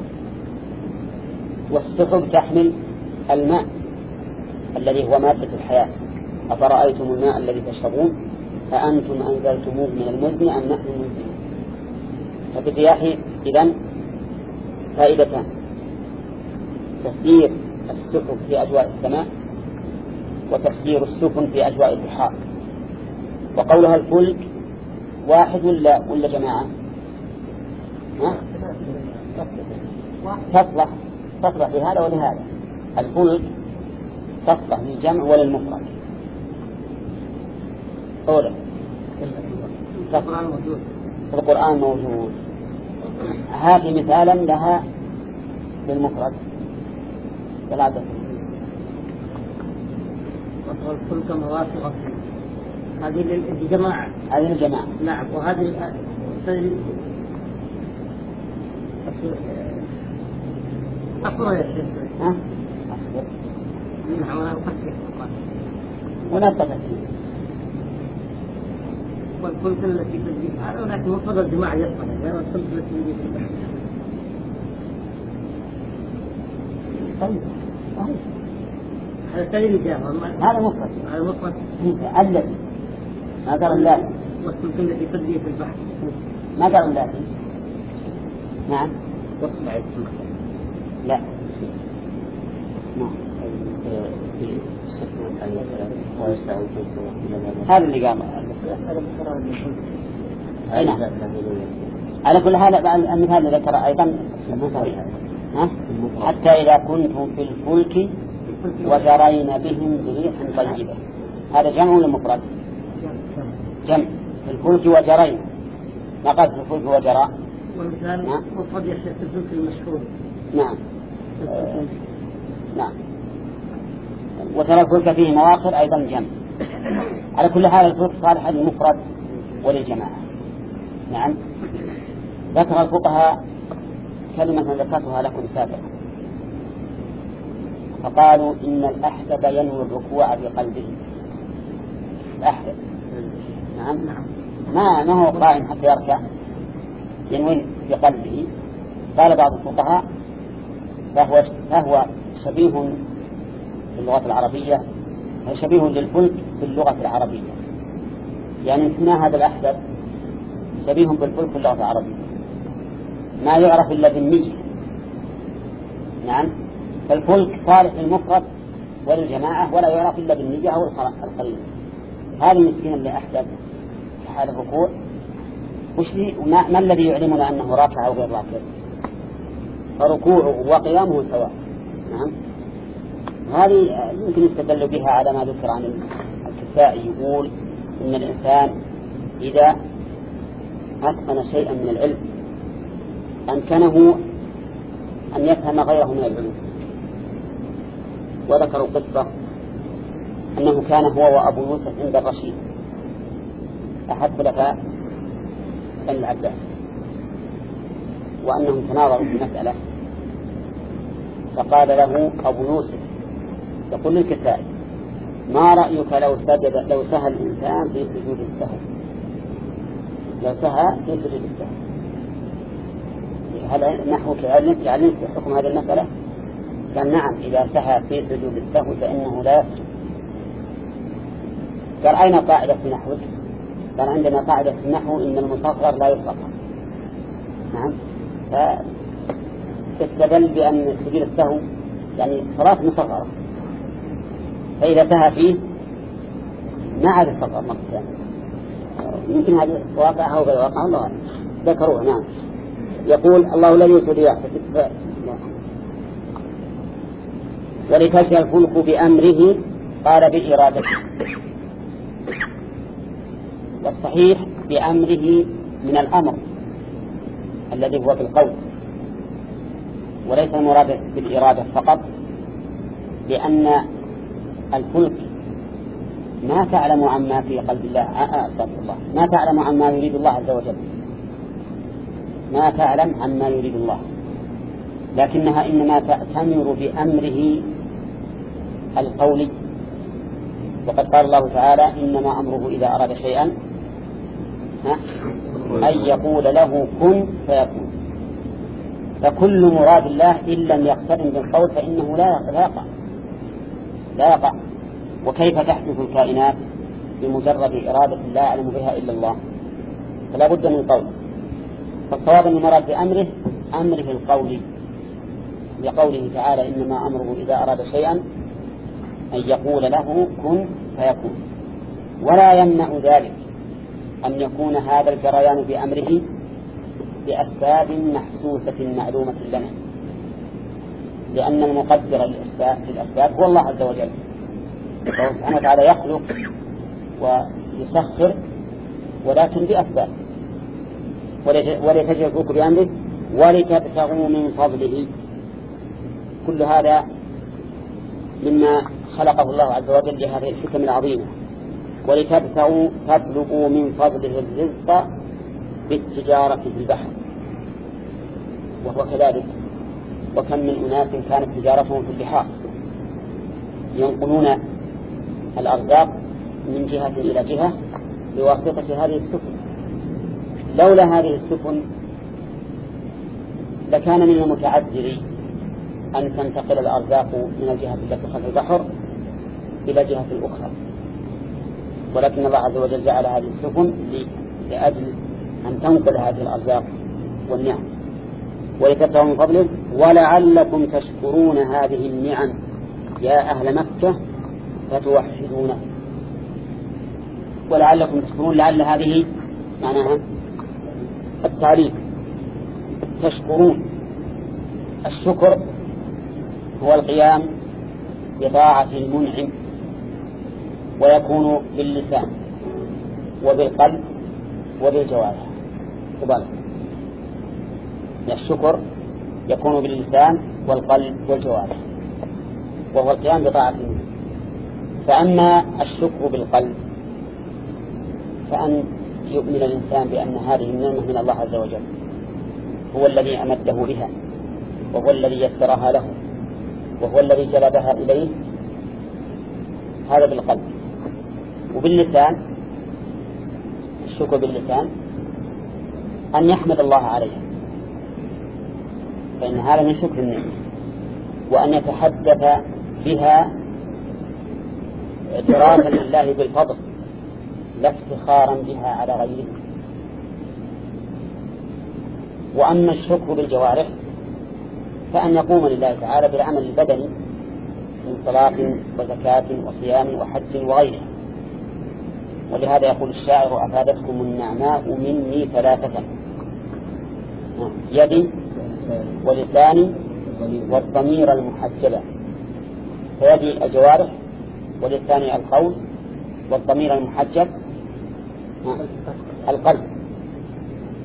والسحب تحمل الماء الذي هو مادة الحياة. أفرأيتم الماء الذي تشربون أأنتم أنزلتموه من المزن أم نحن المنزلون. ففي الرياح إذن فائدتان: تسيير السفن في أجواء السماء، وتسيير السفن في أجواء البحار. وقولها الفلك واحد ولا ولا جماعة؟ ها؟ تصلح تصلح لهذا ولهذا. الفلك تصلح للجمع وللمفرد. أولا في القرآن موجود. هذه مثالا لها للمفرد. ثلاثة الفلك مواسغ، هذه للجماعة. هذه للجماعة. نعم. وهذه أصلا يا شيخ. ها؟ نعم. أنا أفكر ولا تفكر. والفلك التي تجري هذا، ولكن مفرد الجماعة يصل، لأن الفلك التي تجري في البحر. طيب. هذا ثاني جاهل. هذا مفرد. هذا مفرد. الذي ما قال اللازم. والفلك التي تجري في البحر ما قال اللازم. نعم. واصبع الفلك. لا. نعم. هذا اللي قام. أي نعم. على كل حال المثال الذي ذكر أيضا ها؟ حتى إذا كنتم في الفلك وجرين بهم بريح طيبة. هذا جمع ولا مفرد؟ جمع. في الفلك وجرين. ما قال في الفلك وجرى. والمثال مفرد يشتغل في الفلك المشهور. نعم. آه. نعم. وترى الفلك فيه مواخر أيضا جمع. على كل حال الفلك صالح للمفرد وللجماعة. نعم. ذكر الفقهاء كلمة ذكرتها لكم سابقا، فقالوا إن الأحدب ينوي الركوع بقلبه. الأحدب نعم ما ما هو قائم حتى يركع، ينوي بقلبه. قال بعض الفقهاء فهو فهو شبيه في اللغة العربية، شبيه للفلك في اللغة العربية. يعني هنا هذا الأحدب شبيه بالفلك في اللغة العربية، ما يعرف إلا بالنية. نعم. فالفلك صالح للمفرد وللجماعة، ولا يعرف إلا بالنية أو القليل. هذا المسكين اللي أحدث في حال الركوع وش ما, ما الذي يعلمنا أنه راكع أو غير راكع؟ فركوعه وقيامه سواء. نعم. هذه يمكن يستدل بها على ما ذكر عن الكسائي، يقول إن الإنسان إذا أتقن شيئا من العلم أمكنه أن يفهم غيره من العلوم. وذكروا قصة أنه كان هو وأبو يوسف عند الرشيد أحد خلفاء بني العباس، وأنهم تناظروا في مسألة، فقال له أبو يوسف يقول للكسائي: ما رأيك لو سجد لو سهى الإنسان في سجود السهو؟ لو سهى في سجود السهو، هل نحو يعلمك حكم هذه المسألة؟ قال: نعم، إذا سهى في سجود السهو فإنه لا يسجد. قال: أين قاعدة في نحوك؟ قال: عندنا قاعدة في النحو إن المصغر لا يصغر. نعم. فتستدل بأن سجود السهو يعني صلاة مصغرة، فإذا سهى فيه ما عاد الصغر مرة ثانية. يمكن هذا واقع أو غير واقع، الله أعلم. ذكروه. نعم. يقول: الله الذي يسجد يحتسب ولتجري الفلك بأمره، قال بإرادته. والصحيح بأمره من الأمر الذي هو بالقول، وليس المراد بالإرادة فقط، لأن الفلك ما تعلم عما في قلب الله أستغفر الله ما تعلم عما يريد الله عز وجل، ما تعلم عما يريد الله، لكنها إنما تأتمر بأمره القولي. وقد قال الله تعالى: إنما أمره إذا أراد شيئا أن يقول له كن فيكون. فكل مراد الله إن لم يقترن بالقول فإنه لا يقع لا يقع وكيف تحدث الكائنات بمجرد إرادة لا يعلم بها إلا الله؟ فلا بد من قول. فالصواب أن المراد بأمره أمره القولي، لقوله تعالى: إنما أمره إذا أراد شيئا أن يقول له كن فيكون. ولا يمنع ذلك أن يكون هذا الجريان بأمره بأسباب محسوسة معلومة لنا، لأن المقدر للأسباب هو الله عز وجل، فهو سبحانه وتعالى يخلق ويسخر ولكن بأسباب. ولتجري الفلك بأمره ولتبتغوا من فضله. كل هذا مما خلقه الله عز وجل لهذه الحكم العظيمة. ولتبتغوا تطلبوا من فضله الرزق بالتجارة في البحر، وهو كذلك. وكم من أناس كانت تجارتهم في البحار ينقلون الأرزاق من جهة إلى جهة بواسطة هذه السفن. لولا هذه السفن لكان من المتعذر أن تنتقل الأرزاق من الجهة التي خلف البحر إلى جهة الأخرى، ولكن الله عز وجل جعل هذه السفن لأجل أن تنقل هذه الأرزاق والنعم. ولتبتغوا من فضله ولعلكم تشكرون هذه النعم يا أهل مكة فتوحدونه. ولعلكم تشكرون، لعل هذه معناها التعليق. تشكرون، الشكر هو القيام بطاعة المنعم، ويكون باللسان وبالقلب وبالجوارح. تبالغ. الشكر يكون باللسان والقلب والجوارح، وهو القيام بطاعة المنعم. فأما الشكر بالقلب فأن يؤمن الإنسان بأن هذه النعمة من الله عز وجل، هو الذي أمده بها، وهو الذي يسرها له، وهو الذي جلبها إليه. هذا بالقلب. وباللسان، الشكر باللسان أن يحمد الله عليها، فإن هذا من شكر النعمة، وأن يتحدث بها اعترافا لله بالفضل لا افتخارا بها على غيره. وأما الشكر بالجوارح فأن يقوم لله تعالى بالعمل البدني من صلاة وزكاة وصيام وحج وغيره. ولهذا يقول الشاعر: أفادتكم النعماء مني ثلاثة: يدي ولساني والضمير المحجبة. فيدي الجوارح، ولساني القول، والضمير المحجب القلب.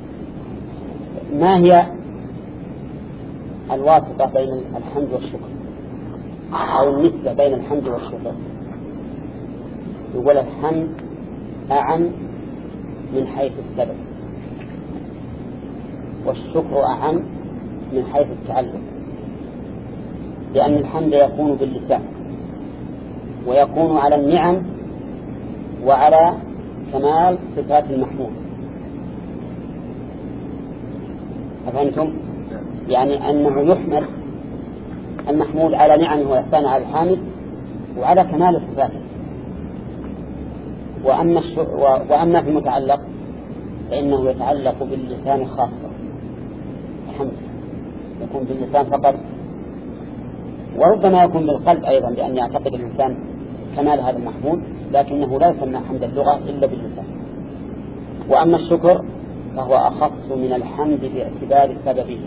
ما هي الواسطة بين الحمد والشكر أو النسبة بين الحمد والشكر؟ يقول الحمد أعم من حيث السبب، والشكر أعم من حيث التعلق، لأن الحمد يكون باللسان ويكون على النعم وعلى كمال صفات المحمود. أفهمتم؟ يعني أنه يحمد المحمود على نعمه وإحسانه على الحامد وعلى كمال صفاته. وأما, وأما في المتعلق فإنه يتعلق باللسان خاصة، الحمد يكون باللسان فقط، وربما يكون بالقلب أيضا، لأن يعتقد الإنسان كمال هذا المحمود، لكنه لا يسمى حمد اللغة إلا باللسان. وأما الشكر فهو أخص من الحمد باعتبار سببه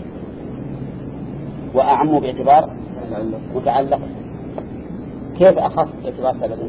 وأعم باعتبار متعلق. كيف أخص باعتبار سببه؟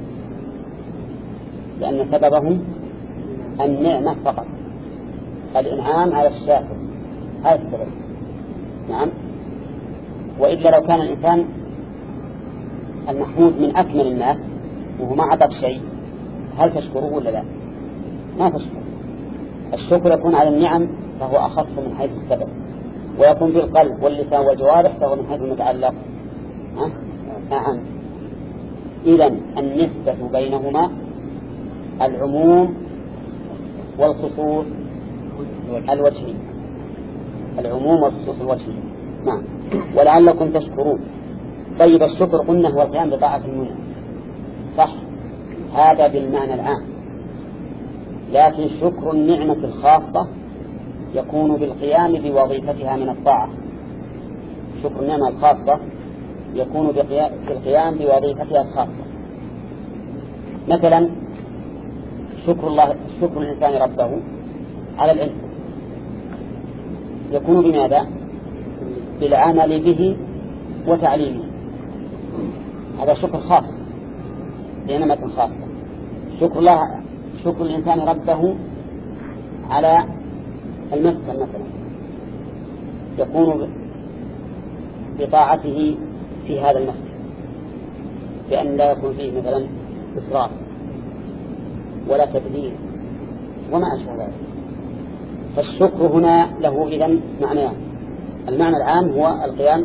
لأن سببه النعمة فقط، الإنعام على الشاكر، هذا السبب. نعم. وإلا لو كان الإنسان المحمود من أكمل الناس وهو ما عطى شيء، هل تشكره ولا لا؟ ما تشكره. الشكر يكون على النعم فهو أخص من حيث السبب، ويكون بالقلب واللسان والجوارح فهو من حيث المتعلق أعم. إذن النسبة بينهما العموم والخصوص الوجهي، العموم والخصوص الوجهي. نعم. ولعلكم تشكرون. طيب الشكر قلنا هو القيام بطاعة المنعم، صح؟ هذا بالمعنى العام. لكن شكر النعمة الخاصة يكون بالقيام بوظيفتها من الطاعة. شكر النعمة الخاصة يكون بالقيام بوظيفتها الخاصة. مثلا شكر الله، شكر الإنسان ربه على العلم يكون بماذا؟ بالعمل به وتعليمه. هذا شكر خاص بنعمة خاصة. شكر الله، شكر الإنسان ربه على المسكن مثلا يكون بطاعته في هذا المسكن، بأن لا يكون فيه مثلا إسراف ولا تبذير وما أشبه ذلك. فالشكر هنا له إذن معنيان. المعنى العام هو القيام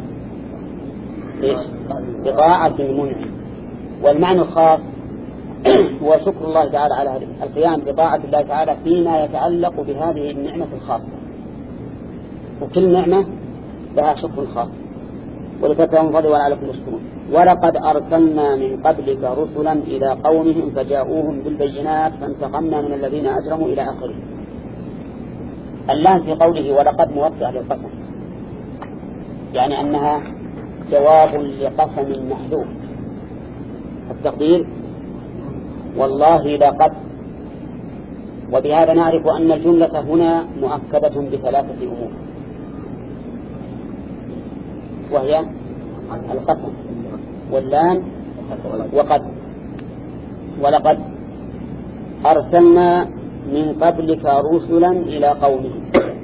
بطاعة المنعم، والمعنى الخاص هو شكر الله تعالى على القيام بطاعة الله تعالى فيما يتعلق بهذه النعمة الخاصة. وكل نعمة لها شكر خاص. ولتكن فضل ولعلكم تشكرون. ولقد أرسلنا من قبلك رسلا إلى قومهم فجاءوهم بالبينات فانتقمنا من الذين أجرموا إلى آخره. اللام في قوله ولقد موضع للقسم، يعني أنها جواب لقسم محذوف. التقدير والله لقد. وبهذا نعرف أن الجملة هنا مؤكدة بثلاثة أمور، وهي القسم واللام وقد. ولقد أرسلنا من قبلك رسلا إلى قومهم.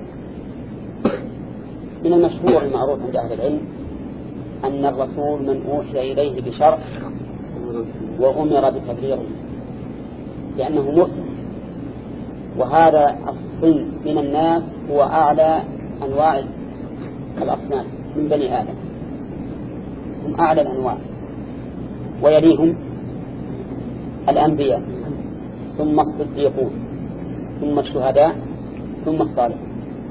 من المشهور المعروف عند أهل العلم أن الرسول من أوحي إليه بشرع وأمر بتبليغه لأنه مرسل. وهذا الصنف من الناس هو أعلى أنواع الأصناف من بني آدم، هم أعلى الأنواع، ويليهم الأنبياء ثم الصديقون ثم الشهداء ثم الصالحون.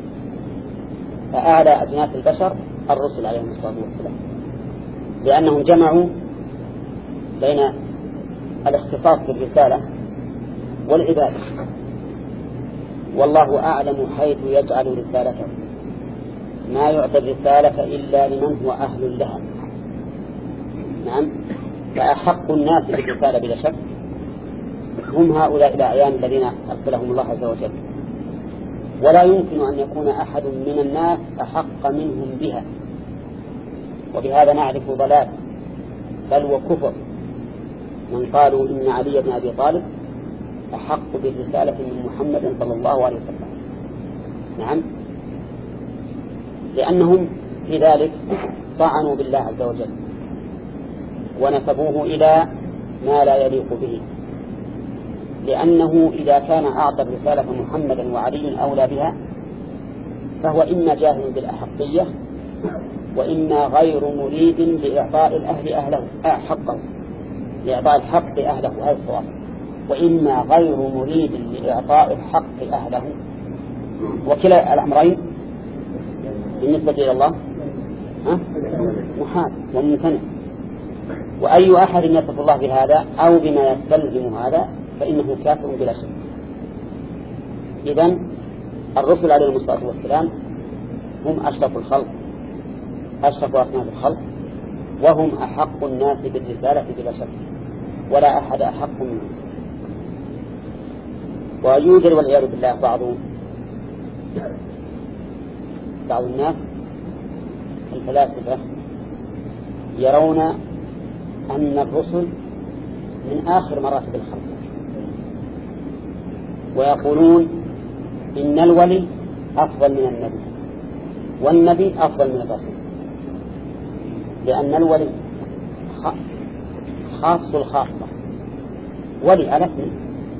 فأعلى أجناس البشر الرسل عليهم الصلاة والسلام، لأنهم جمعوا بين الاختصاص بالرسالة والعبادة. والله أعلم حيث يجعل رسالته، ما يعطي الرسالة إلا لمن هو أهل لها. نعم. فأحق الناس بالرسالة بلا شك هم هؤلاء الأعيان الذين أرسلهم الله عز وجل، ولا يمكن أن يكون أحد من الناس أحق منهم بها. وبهذا نعرف ضلال بل وكفر من قالوا إن علي بن أبي طالب أحق بالرسالة من محمد صلى الله عليه وسلم. نعم. لأنهم في ذلك طعنوا بالله عز وجل ونسبوه إلى ما لا يليق به، لأنه إذا كان أعطى الرسالة محمدا وعلي أولى بها فهو إما جاهل بالأحقية وإما غير مريد لإعطاء الأهل أهله حقه، لإعطاء الحق أهله، هذا الصواب، وإما غير مريد لإعطاء الحق أهله، وكلا الأمرين بالنسبة إلى الله محال وممتنع. وأي أحد يصف الله بهذا أو بما يستلزم هذا فإنه كافر بلا شك. إذن الرسل عليهم الصلاة والسلام هم أشرف الخلق، أشرف أصناف الخلق، وهم أحق الناس بالرسالة بلا شك، ولا أحد أحق منهم. ويوجد والعياذ بالله بعض بعض الناس الفلاسفة يرون أن الرسل من آخر مراتب الخلق، ويقولون إن الولي أفضل من النبي والنبي أفضل من الرسول، لأن الولي خاص الخاصة ولي على اسمه،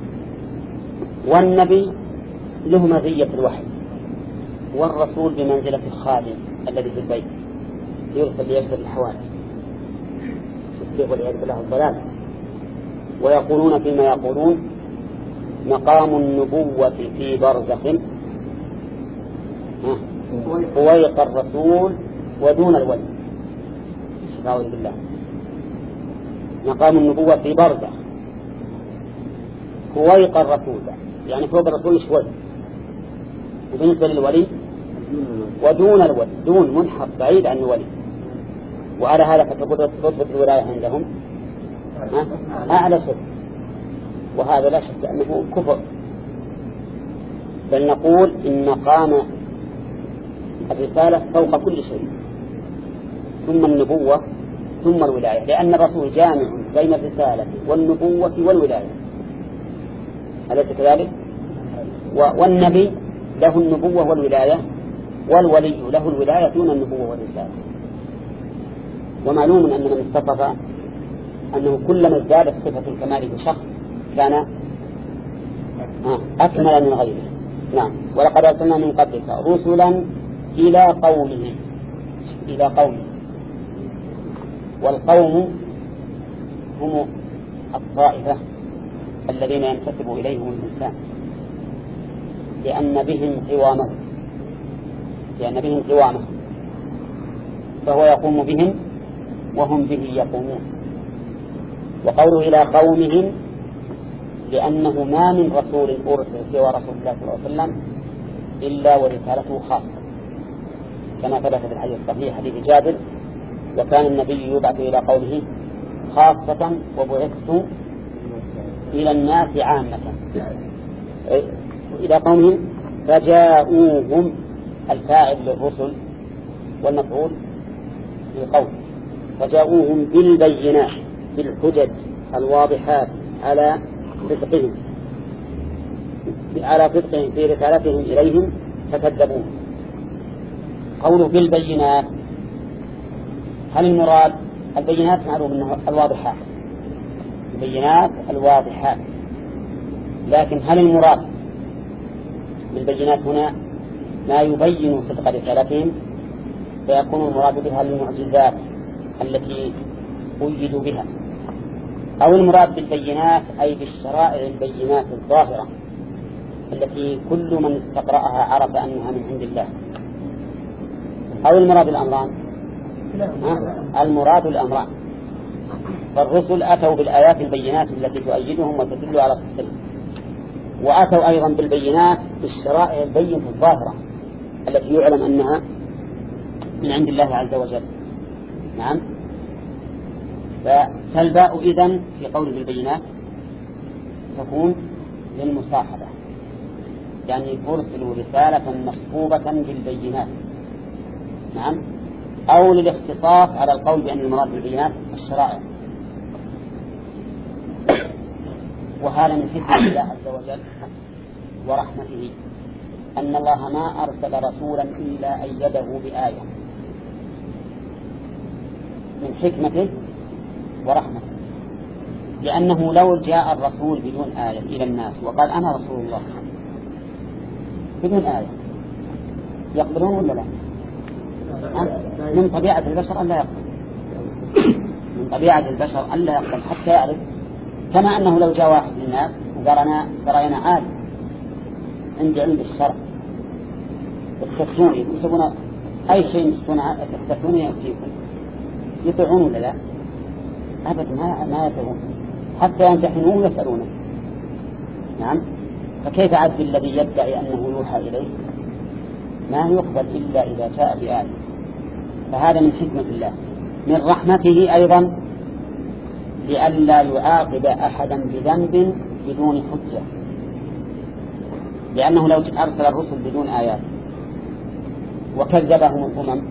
والنبي له مزية الوحي، والرسول بمنزلة الخادم الذي في البيت يرسل ليشتري الحوادث والعياذ بالله الضلال. ويقولون فيما يقولون مقام النبوة في برزخ فويق الرسول ودون الولي، أعوذ بالله. مقام النبوة في برزخ فويق الرسول، يعني فوق الرسول شوي، وبالنسبة للولي ودون الولي، دون منحط بعيد عن الولي. وعلى هذا فتقول رتبة الولاية عندهم أعلى شيء، وهذا لا شك أنه كفر. بل نقول إن مقام الرسالة فوق كل شيء، ثم النبوة ثم الولاية، لأن الرسول جامع بين الرسالة والنبوة والولاية، أليس كذلك؟ والنبي له النبوة والولاية، والولي له الولاية دون النبوة والرسالة. ومعلوم أن من اتصف أنه كلما ازدادت صفة الكمال في شخص كان أكمل من غيره. نعم. ولقد أرسلنا من قبلك رسلا إلى قومهم، إلى قومهم، والقوم هم الطائفة الذين ينتسب إليهم الإنسان، لأن بهم قوامه لأن بهم قوامه فهو يقوم بهم وهم به يقومون. وقوله إلى قومهم لأنه ما من رسول أرسل سوى رسول الله صلى الله عليه وسلم إلا ورسالته خاصة، كما ثبت في الحديث الصحيح حديث جابر: وكان النبي يبعث إلى قومه خاصة وبعثت إلى الناس عامة. إلى قومهم فجاءوهم، الفاعل للرسل والمفعول للقوم، فجاءوهم بالبينات بالحجج الواضحات على صدقهم على صدقهم في رسالتهم إليهم فكذبوه. قوله بالبينات، هل المراد البينات؟ معلوم أنها الواضحات، البينات الواضحات، لكن هل المراد بالبينات هنا ما يبين صدق رسالتهم، فيكون المراد بها المعجزات التي أيدوا بها، أو المراد بالبينات أي بالشرائع البينات الظاهرة التي كل من استقرأها عرف أنها من عند الله، أو المراد الأمران؟ المراد الأمران. فالرسل أتوا بالآيات البينات التي تؤيدهم وتدل على صدقهم، وأتوا أيضا بالبينات بالشرائع البينة الظاهرة التي يعلم أنها من عند الله عز وجل. نعم. فالباء إذن في قول بالبينات تكون للمصاحبة، يعني أرسلوا رسالة مصحوبة بالبينات. نعم. أو للاختصاص على القول بأن المراد بالبينات الشرائع، وهذا من حكمة الله عز وجل ورحمته أن الله ما أرسل رسولا إلا أيده بآية من حكمته ورحمته، لأنه لو جاء الرسول بدون آية إلى الناس وقال أنا رسول الله بدون آية يقبلون ولا لا؟ من طبيعة البشر أن لا يقبل، من طبيعة البشر أن لا يقبل حتى يعرف. كما أنه لو جاء واحد من الناس وقال أنا ترى أنا عالم عندي علم بالشرع تستفتوني وتبون أي شيء تستفتوني يأتيكم، يطيعون ولا لا؟ أبدا ما ما يطيعون حتى يمتحنون ويسألونه. نعم. فكيف عبد الذي يدعي أنه يوحى إليه؟ ما يقبل إلا إذا جاء بآية. فهذا من حكمة الله. من رحمته أيضا لئلا يعاقب أحدا بذنب بدون حجة، لأنه لو أرسل الرسل بدون آيات وكذبهم الأمم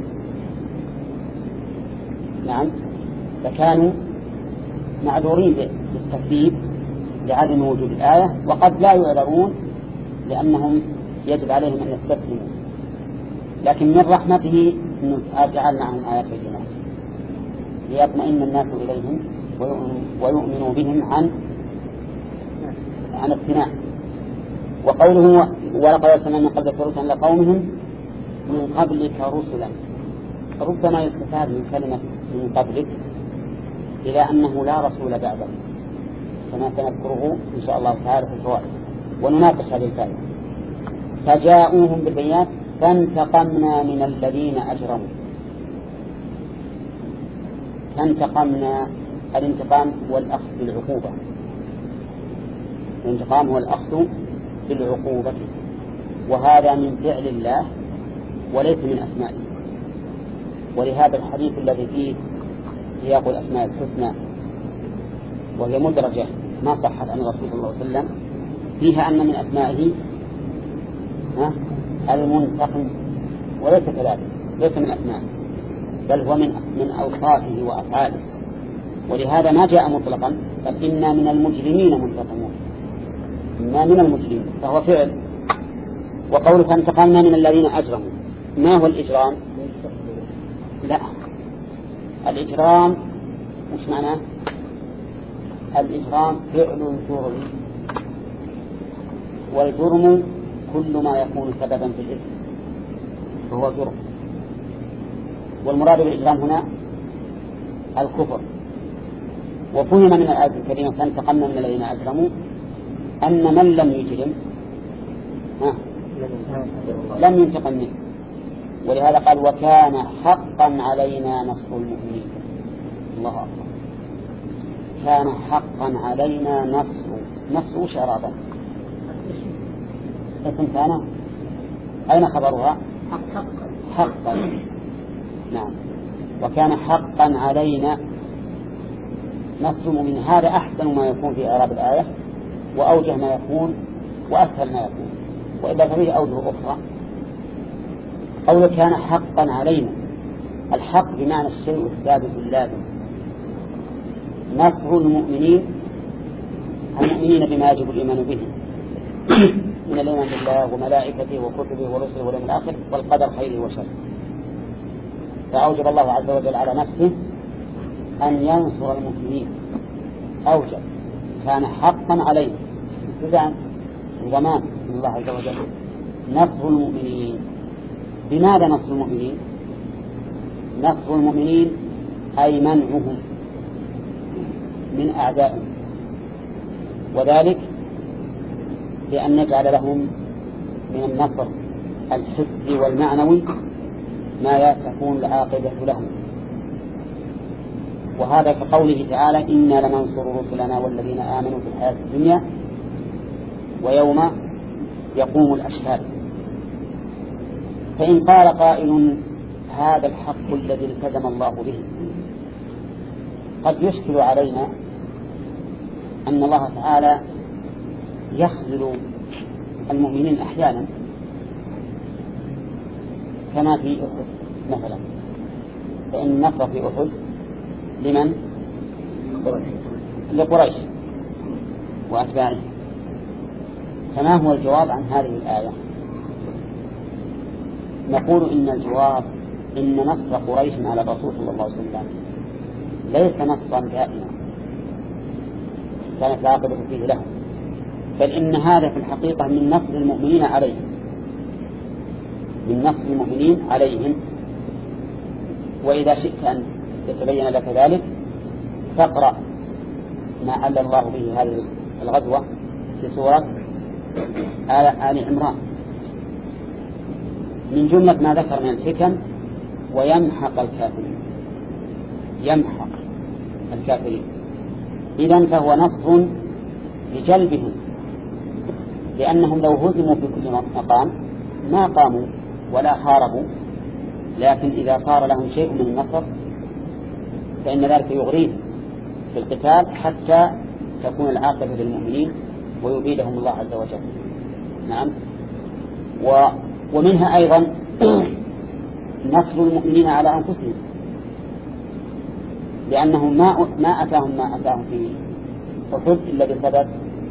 نعم فكانوا معذورين بالتكذيب لعدم وجود الآية، وقد لا يعذرون لأنهم يجب عليهم أن يستسلموا. لكن من رحمته أنه جعل معهم آيات الجنة ليطمئن الناس إليهم ويؤمنوا بهم عن عن اقتناع. وقوله ولقد أرسلنا من قبلك رسلا لقومهم من قبلك رسلا، ربما يستفاد من كلمة من قبلك إلى أنه لا رسول بعده، كما سنذكره إن شاء الله تعالى في الفوائد ونناقش هذه الفائدة. فجاءوهم بالبينات فانتقمنا من الذين أجرموا. فانتقمنا، الانتقام هو الأخذ بالعقوبة، الانتقام هو الأخذ بالعقوبة، وهذا من فعل الله وليس من أسمائه. ولهذا الحديث الذي فيه سياق الأسماء الحسنى وهي مدرجة ما صحت عن الرسول صلى الله عليه وسلم فيها أن من أسمائه المنتقم، وليس كذلك، ليس من أسمائه بل هو من من أوصافه وأفعاله. ولهذا ما جاء مطلقا بل إنا من المجرمين منتقمون، إنا من المجرمين فهو فعل. وقوله فانتقمنا من الذين أجرموا، ما هو الإجرام؟ لا، الإجرام مش معناه؟ الإجرام فعل الجرم، والجرم كل ما يكون سببا في الإثم فهو جرم. والمراد بالإجرام هنا الكفر. وفهم من الآية الكريمة فانتقمنا من الذين أجرموا أن من لم يجرم لم ينتقم منه، ولهذا قال وكان حقا علينا نصر المؤمنين. الله أكبر، كان حقا علينا نصر. نصر شرابا اسم كان، أين خبرها؟ حقا حقا. نعم. وكان حقا علينا نصر المؤمنين. هذا أحسن ما يكون في إعراب الآية وأوجه ما يكون وأسهل ما يكون، وإذا فيه أوجه أخرى. قوله كان حقا علينا، الحق بمعنى الشيء الثابت اللازم. نصر المؤمنين، المؤمنين بما يجب الإيمان به من الإيمان بالله وملائكته وكتبه ورسله واليوم الآخر والقدر خيره وشره. فأوجب الله عز وجل على نفسه أن ينصر المؤمنين، أوجب، كان حقا علينا ابتداء ضمان من الله عز وجل نصر المؤمنين. بماذا نصر المؤمنين؟ نصر المؤمنين أي منعهم من أعدائهم، وذلك بأن نجعل لهم من النصر الحسي والمعنوي ما تكون العاقبة لهم. وهذا كقوله تعالى إنا لننصر رسلنا والذين آمنوا في الحياة الدنيا ويوم يقوم الأشهاد. فإن قال قائل هذا الحق الذي التزم الله به، قد يشكل علينا أن الله تعالى يخذل المؤمنين أحيانا كما في أحد مثلا، فإن النصر في أحد لمن؟ لقريش وأتباعه. فما هو الجواب عن هذه الآية؟ نقول إن الجواب إن نصر قريش على الرسول صلى الله عليه وسلم ليس نصرا دائما كانت العاقبة فيه لهم، بل إن هذا في الحقيقة من نصر المؤمنين عليهم، من نصر المؤمنين عليهم. وإذا شئت أن يتبين لك ذلك فاقرأ ما أعلى الله به هذه الغزوة في سورة آل عمران من جملة ما ذكر من الحكم: ويمحق الكافرين، يمحق الكافرين. إذن فهو نصر لجلبهم، لأنهم لو هزموا في كل مقام ما قاموا ولا حاربوا، لكن إذا صار لهم شيء من النصر فإن ذلك يغريهم في القتال حتى تكون العاقبة للمؤمنين ويبيدهم الله عز وجل. نعم. و ومنها أيضا نصر المؤمنين على أنفسهم، لأنهم ما ما أتاهم ما أتاهم في أحد إلا بسبب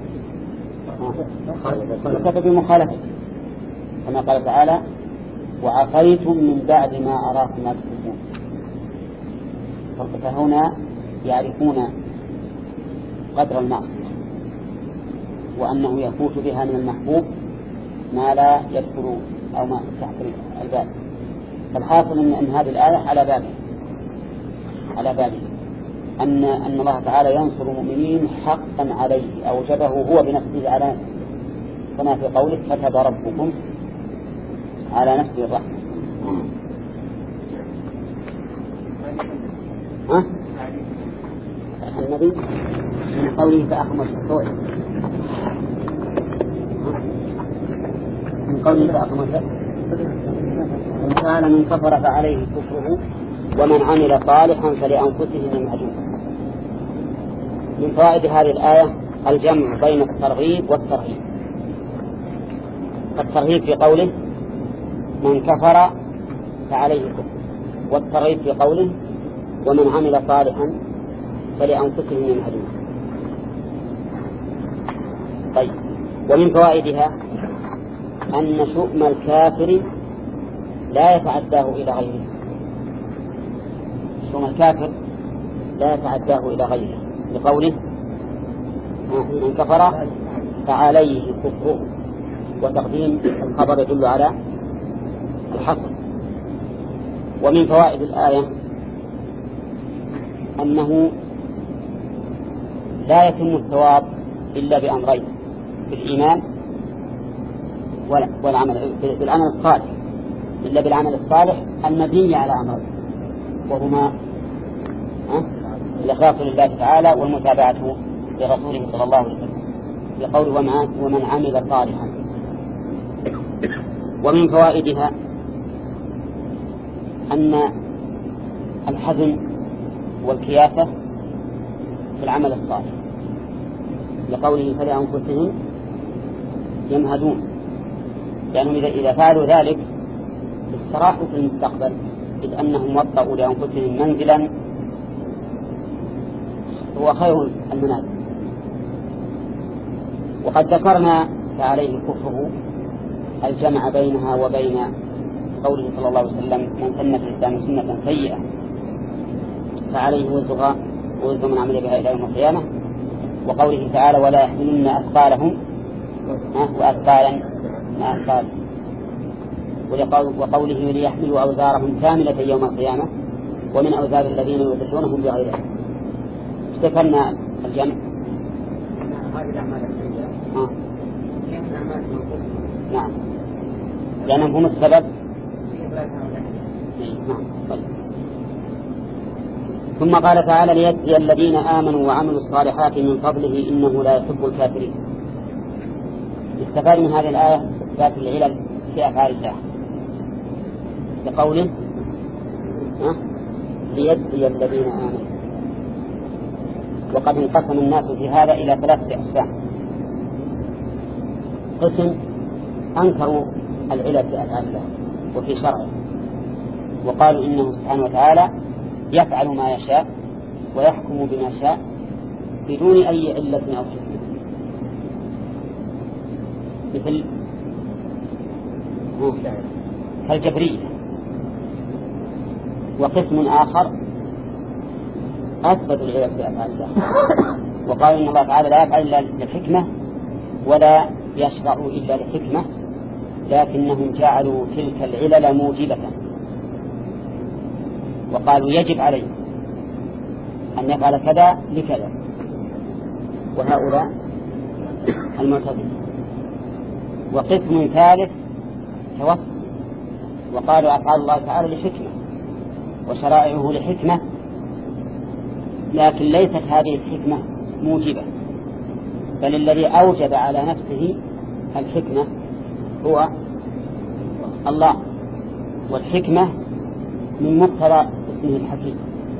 بسبب مخالفة، كما قال تعالى: وعصيتم من بعد ما أراكم ما تحبون. فهنا يعرفون قدر المعصية وأنه يفوت بها من المحبوب ما لا يدخل أو ما تحت الباب. فالحاصل أن هذه الآية على بابه على بابه أن أن الله تعالى ينصر المؤمنين حقا عليه، أوجبه هو بنفسه على نفسه، كما في قوله: كتب ربكم على نفسه الرحمة. ها؟ النبي من قوله: فأقم الصلاة، من قوله: فأقم الصلاة قال: من كفر فعليه كفره ومن عمل صالحا فلأنفسهم يمهدون. من فوائد هذه الآية الجمع بين الترغيب والترهيب. الترهيب في قوله: من كفر فعليه كفر، والترغيب في قوله: ومن عمل صالحا فلأنفسهم يمهدون. طيب، ومن فوائدها أن شؤم الكافر لا يتعداه إلى غيره. شؤم الكافر لا يتعداه إلى غيره، لقوله: من كفر فعليه كفره، وتقديم الخبر يدل على الحصر. ومن فوائد الآية أنه لا يتم الثواب إلا بأمرين: بالإيمان والعمل بالعمل الصالح، إلا بالعمل الصالح المبني على أمرين، وهما الإخلاص لله تعالى والمتابعة لرسوله صلى الله عليه وسلم، بقوله: ومن عمل صالحا. ومن فوائدها أن الحزن والكياسة في العمل الصالح، لقوله: فلأنفسهم يمهدون، لأنهم إذا فعلوا ذلك استراحوا في المستقبل، إذ أنهم وطئوا لأنفسهم منزلا هو خير المنازل. وقد ذكرنا فعليه كفره الجمع بينها وبين قوله صلى الله عليه وسلم: من سن في الإسلام سنة سيئة فعليه وزرها ووزر من عمل بها إلى يوم القيامة، وقوله تعالى: ولا يحملن أثقالهم وأثقالا ما أثقال، وقوله: ليحملوا أوزارهم كاملة يوم القيامة ومن أوزار الذين يضلونهم بغير علم. ذكرنا الجمع. هذه الأعمال السيئة هي من أعمال المنقوصة. نعم، لأنهم هم السبب. نعم. طيب. ذكر ثم قال تعالى ليجزي الذين آمنوا وعملوا الصالحات من فضله إنه لا يحب الكافرين. استفاد من هذه الآية إثبات العلل في أفعال الله بقوله ليجزي الذين آمنوا. وقد انقسم الناس في هذا إلى ثلاثة أقسام. قسم أنكروا العلل في أفعال الله وفي شرعه وقالوا إنه سبحانه وتعالى يفعل ما يشاء ويحكم بما شاء بدون أي علة أو حكمة، مثل كالجبرية. وقسم آخر أثبت العلل في أفعال الله وقالوا إن الله تعالى لا يفعل إلا للحكمة ولا يشرع إلا لحكمة، لكنهم جعلوا تلك العلل موجبة وقالوا يجب عليه أن يفعل كذا لكذا. وهؤلاء المعتزلة. وقسم ثالث توسط وقالوا أفعال الله تعالى لحكمة وشرائعه لحكمة، لكن ليست هذه الحكمة موجبة، بل الذي أوجب على نفسه الحكمة هو الله، والحكمة من مقتضى اسمه الحكيم،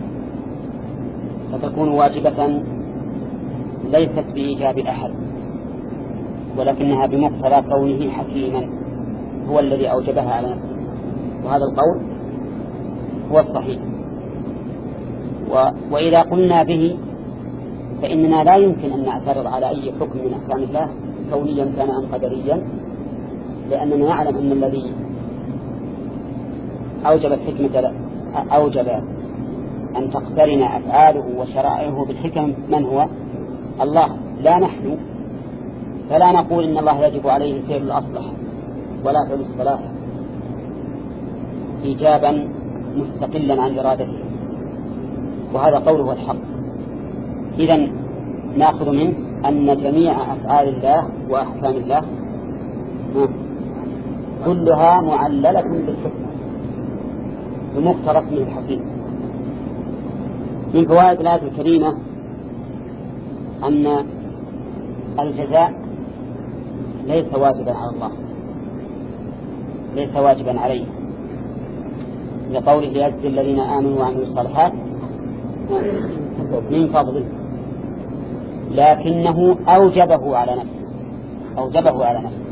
فتكون واجبة ليست بإيجاب أحد، ولكنها بمقتضى كونه حكيما هو الذي أوجبها على نفسه. وهذا القول هو الصحيح. و... وإذا قلنا به فإننا لا يمكن أن نعترض على أي حكم من أحكام الله كونيا كان أم قدريا، لأننا نعلم أن الذي أوجب الحكمة أوجب أن تقترن أفعاله وشرائعه بالحكم من هو؟ الله، لا نحن. فلا نقول إن الله يجب عليه فعل الأصلح ولا فعل الصلاح إيجابا مستقلا عن إرادته، وهذا قوله الحق. إذن نأخذ منه أن جميع أفعال الله وأحكام الله كلها معللة بالحكمة بمقتضى اسمه الحكيم. من فوائد الآية الكريمة أن الجزاء ليس واجبا على الله، ليس واجبا عليه، لقوله يجزي الذين آمنوا وعملوا الصالحات من فضله، لكنه أوجبه على نفسه، أوجبه على نفسه.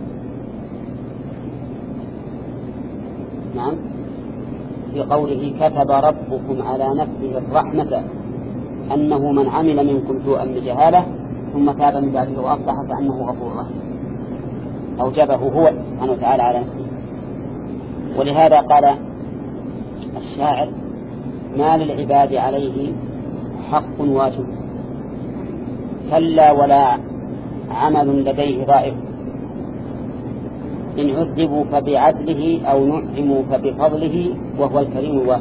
نعم، في قوله كتب ربكم على نفسه الرحمة أنه من عمل منكم سوءا بجهالة ثم تاب من بعده وأصلح فأنه غفور رحيم، أوجبه هو سبحانه وتعالى على نفسه. ولهذا قال الشاعر ما للعباد عليه حق واجب كلا ولا عمل لديه ضائف، إن عذبوا فبعدله أو نعموا فبفضله وهو الكريم الواسع.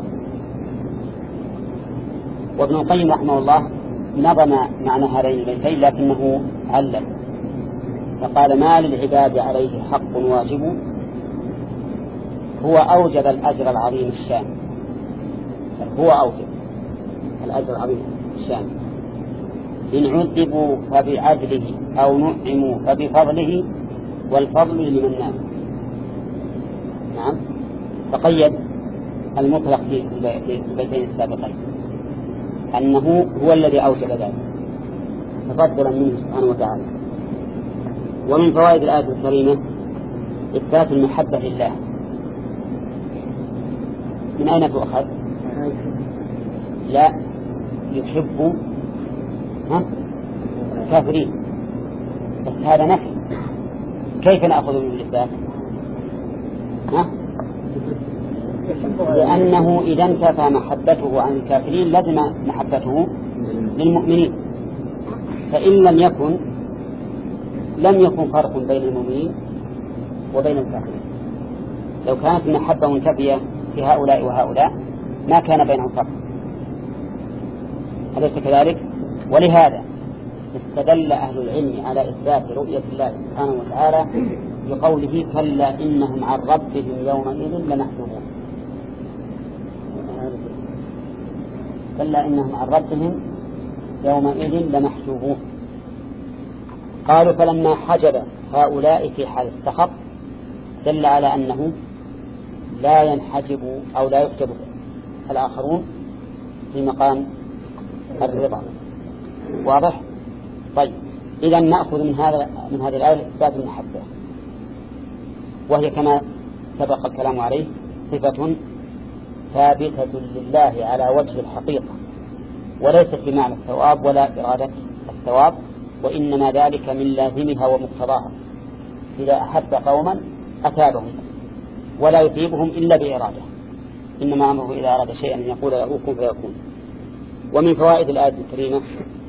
وابن القيم رحمه الله نظم معنى هذين البيتين لكنه علل فقال ما للعباد عليه حق واجب هو أوجب الأجر العظيم الشان، هو أوجب الأجر العظيم الشان، إن عذبوا فبعدله أو نعموا فبفضله والفضل لمن نام. نعم، تقيد المطلق في البيتين السابقين أنه هو الذي أوجب ذلك تفضلا منه سبحانه وتعالى. ومن فوائد الآية الكريمة إثبات المحبة لله. من أين تؤخذ؟ لا يحب ها كافرين، بس هذا نفي، كيف نأخذ من الإثبات؟ ها؟ لأنه إذا انتفى محبته عن الكافرين لازم محبته للمؤمنين، فإن لم يكن لم يكن فرق بين المؤمنين وبين الكافرين. لو كانت المحبة منتفية في هؤلاء وهؤلاء ما كان بينهم فرق، أليس كذلك؟ ولهذا استدل أهل العلم على إثبات رؤية الله سبحانه وتعالى بقوله كلا إنهم عن ربهم يومئذ لمحجوبون. كلا إنهم عن ربهم يومئذ لمحجوبون. قالوا فلما حجب هؤلاء في حال السخط دل على أنه لا ينحجب أو لا يحجب الآخرون في مقام الرضا. واضح؟ طيب، إذا نأخذ من هذا من هذه الآية إثبات المحبة، وهي كما سبق الكلام عليه صفة ثابتة لله على وجه الحقيقة، وليست بمعنى الثواب ولا إرادة الثواب، وإنما ذلك من لازمها ومقتضاها. إذا أحب قوما أثابهم ولا يثيبهم إلا بإرادة، إنما أمره إذا أراد شيئا أن يقول له كن فيكون. ومن فوائد الآية الكريمة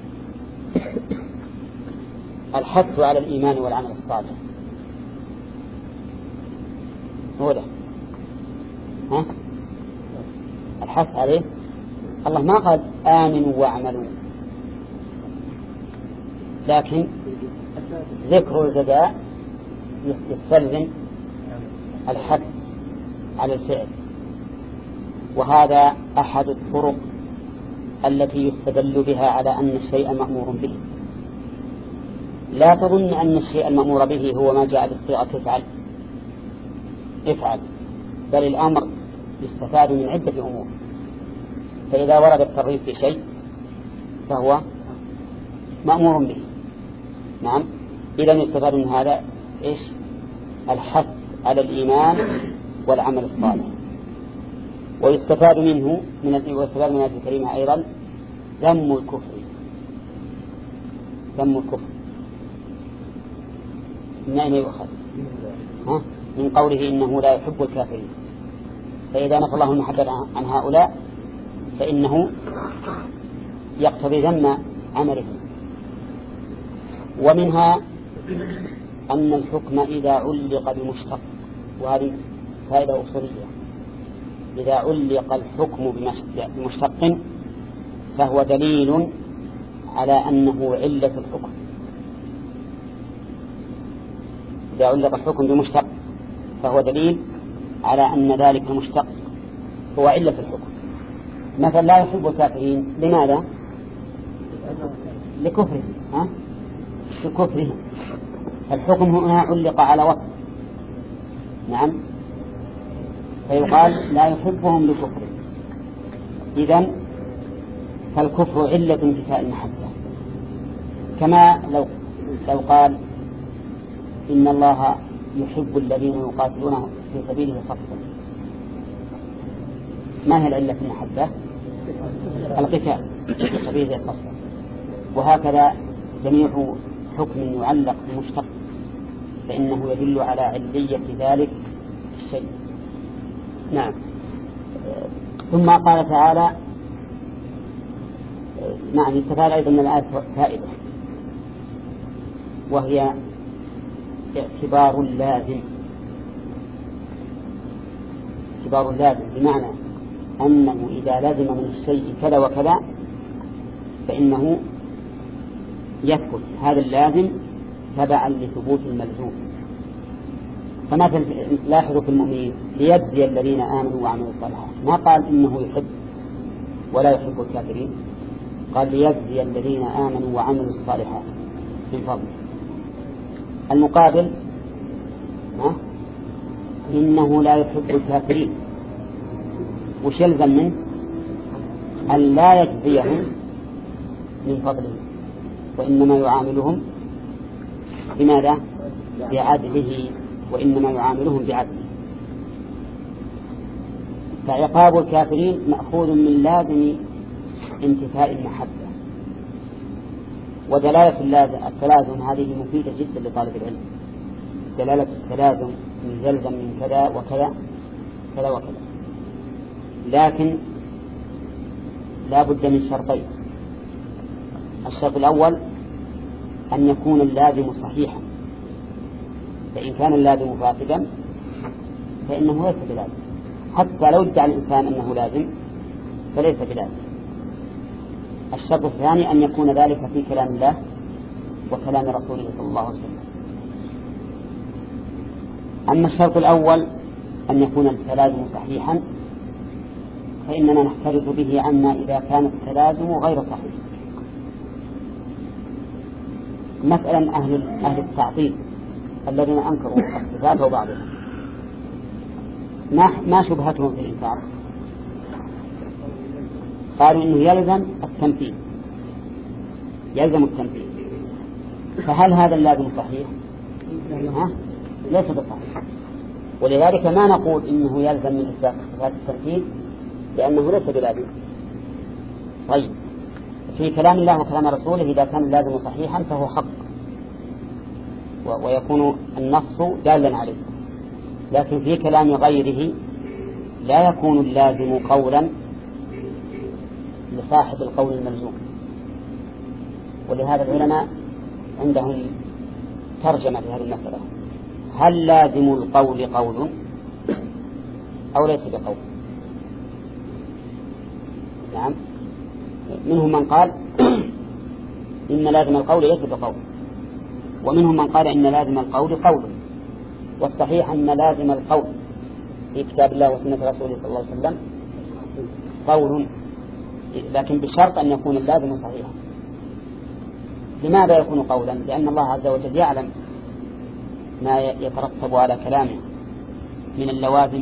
الحث على الإيمان والعمل الصالح. هو ده ها؟ الحث عليه. الله ما قال آمنوا واعملوا، لكن ذكر الجزاء يستلزم الحث على الفعل، وهذا أحد الطرق التي يستدل بها على أن الشيء مأمور به. لا تظن أن الشيء المأمور به هو ما جاء بالصيغة افعل افعل، بل الأمر يستفاد من عدة أمور. فإذا ورد الترغيب في شيء فهو مأمور به. نعم، إذا يستفاد من هذا إيش؟ الحث على الإيمان والعمل الصالح. ويستفاد منه من ويستفاد من هذه الكلمة أيضا ذم الكفر. ذم الكفر من أين يؤخذ؟ ها؟ من قوله إنه لا يحب الكافرين. فإذا نفى الله المحبة عن هؤلاء فإنه يقتضي ذم عملهم. ومنها أن الحكم إذا علق بمشتق، وهذه فائدة أصولية، إذا علق الحكم بمشتق فهو دليل على أنه علة الحكم. إذا علق الحكم بمشتق فهو دليل على أن ذلك المشتق هو علة الحكم. مثلا لا يحب الكافرين، لماذا؟ لكفرهم، ها؟ لكفرهم. الحكم هنا علق على وصف، نعم، فيقال لا يحبهم لكفرهم. إذن فالكفر علة انتفاء المحبة. كما لو لو قال إن الله يحب الذين يقاتلون في سبيله صفا، ما هي العلة في المحبة؟ القتال في سبيله صفا. وهكذا جميع حكم يعلق بمشتق فإنه يدل على علية ذلك الشيء. نعم. ثم قال تعالى نعم يستفاد أيضا من الآية فائدة، وهي اعتبار اللازم. اعتبار اللازم بمعنى أنه إذا لازم من الشيء كذا وكذا فإنه يثبت هذا اللازم تبعا لثبوت الملزوم. فمثل لاحظوا في المؤمنين ليجزي الذين آمنوا وعملوا الصالحات، ما قال إنه يحب ولا يحب الكافرين، قال ليجزي الذين آمنوا وعملوا الصالحات من فضله. المقابل ها؟ إنه لا يحب الكافرين، وش يلزم منه؟ أن لا يجزيهم من فضله، وإنما يعاملهم بماذا؟ بعدله، وإنما يعاملهم بعدله. فعقاب الكافرين مأخوذ من لازم انتفاء المحبة. ودلالة التلازم هذه مفيدة جدا لطالب العلم. دلالة التلازم من يلزم من كذا وكذا كذا وكذا، لكن لا بد من شرطين. الشرط الأول أن يكون اللازم صحيحا، فإن كان اللازم فاسدا فإنه ليس بلازم، حتى لو ادعى الإنسان أنه لازم فليس بلازم. الشرط الثاني أن يكون ذلك في كلام الله وكلام رسوله صلى الله عليه وسلم. أما الشرط الأول أن يكون التلازم صحيحا فإننا نحترز به عما إذا كان التلازم غير صحيح. مثلا أهل, أهل التعطيل الذين أنكروا الصفات وبعضها، ما, ما شبهتهم في الإنكار؟ قالوا إنه يلزم التمثيل، يلزم التمثيل. فهل هذا اللازم صحيح؟ ها؟ ليس بصحيح. ولذلك ما نقول إنه يلزم من إثبات صفات التمثيل لأنه ليس بلازم. طيب، في كلام الله وكلام رسوله إذا كان اللازم صحيحا فهو حق ويكون النص دالا عليه. لكن في كلام غيره لا يكون اللازم قولا لصاحب القول الملزوم. ولهذا العلماء عندهم ترجمة في هذه المسألة: هل لازم القول قول أو ليس بقول؟ نعم، منهم من قال إن لازم القول ليس بقول، ومنهم من قال إن لازم القول قول. والصحيح أن لازم القول في كتاب الله وسنة رسوله صلى الله عليه وسلم قول، لكن بشرط أن يكون اللازم صحيحا. لماذا يكون قولا؟ لأن الله عز وجل يعلم ما يترتب على كلامه من اللوازم،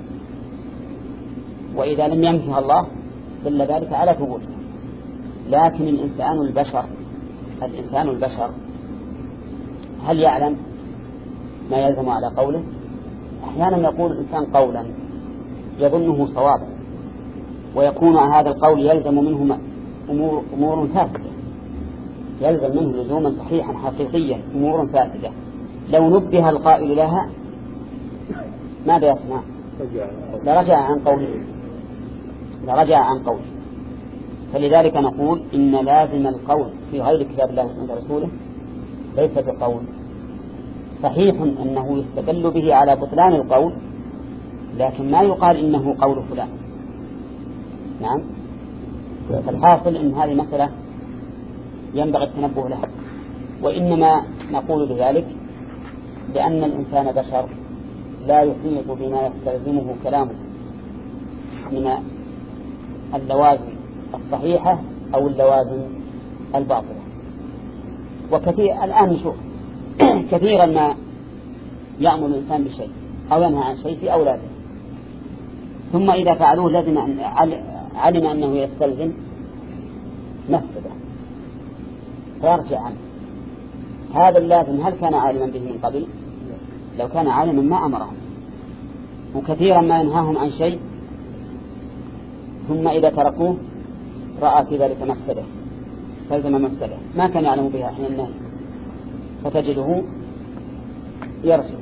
وإذا لم ينفها الله دل ذلك على ثبوته. لكن الإنسان البشر الإنسان البشر هل يعلم ما يلزم على قوله؟ أحيانا يقول الإنسان قولا يظنه صوابا، ويكون هذا القول يلزم منه أمور, أمور فاسدة، يلزم منه لزوما صحيحا حقيقيا أمور فاسدة. لو نبه القائل لها ماذا يصنع؟ لرجع عن قوله لرجع عن قوله فلذلك نقول إن لازم القول في غير كتاب الله وسنة رسوله ليس بقول. صحيح أنه يستدل به على بطلان القول، لكن ما يقال إنه قول فلان. نعم، فالحاصل إن هذه مسألة ينبغي التنبه لها. وإنما نقول بذلك لأن الإنسان بشر لا يحيط بما يستلزمه كلامه من اللوازم الصحيحة أو اللوازم الباطلة. وكثير الآن نشوف كثيرا ما يأمر الإنسان بشيء أو ينهى عن شيء في أولاده، ثم إذا فعلوه لازم أن علم أنه يستلزم مفسدة فيرجع عنه. هذا اللازم هل كان عالما به من قبل؟ لو كان عالما ما أمرهم. وكثيرا ما ينهاهم عن شيء ثم إذا تركوه رأى في ذلك مفسدة فلزم مفسدة ما كان يعلم بها حين النهي، فتجده يرجع.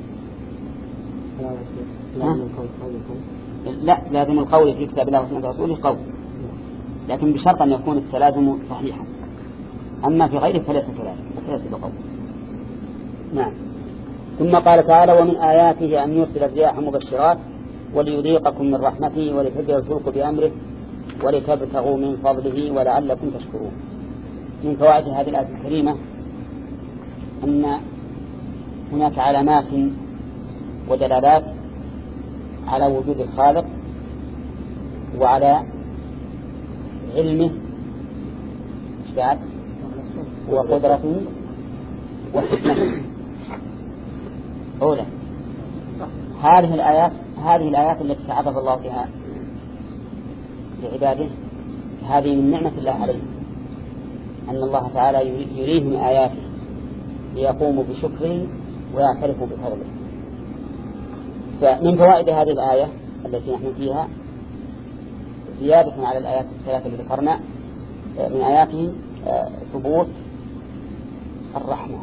لا، لازم القول في كتاب الله وسنة رسوله قول، لكن بشرط أن يكون التلازم صحيحا. أما في غيره فليس كذلك، فليس بقول. نعم. ثم قال تعالى: ومن آياته أن يرسل الرياح مبشرات وليذيقكم من رحمته ولتجري الفلك بأمره ولتبتغوا من فضله ولعلكم تشكرون. من فوائد هذه الآية الكريمة أن هناك علامات ودلالات على وجود الخالق وعلى علمه وقدرته وحكمته. أولا هذه الآيات هذه الآيات التي تعرف الله فيها لعباده هذه من نعمة الله عليهم، أن الله تعالى يريهم آياته ليقوموا بشكره ويعترفوا بفضله. فمن فوائد هذه الآية التي نحن فيها زيادة على الآيات الثلاثة التي ذكرنا من آياته ثبوت الرحمة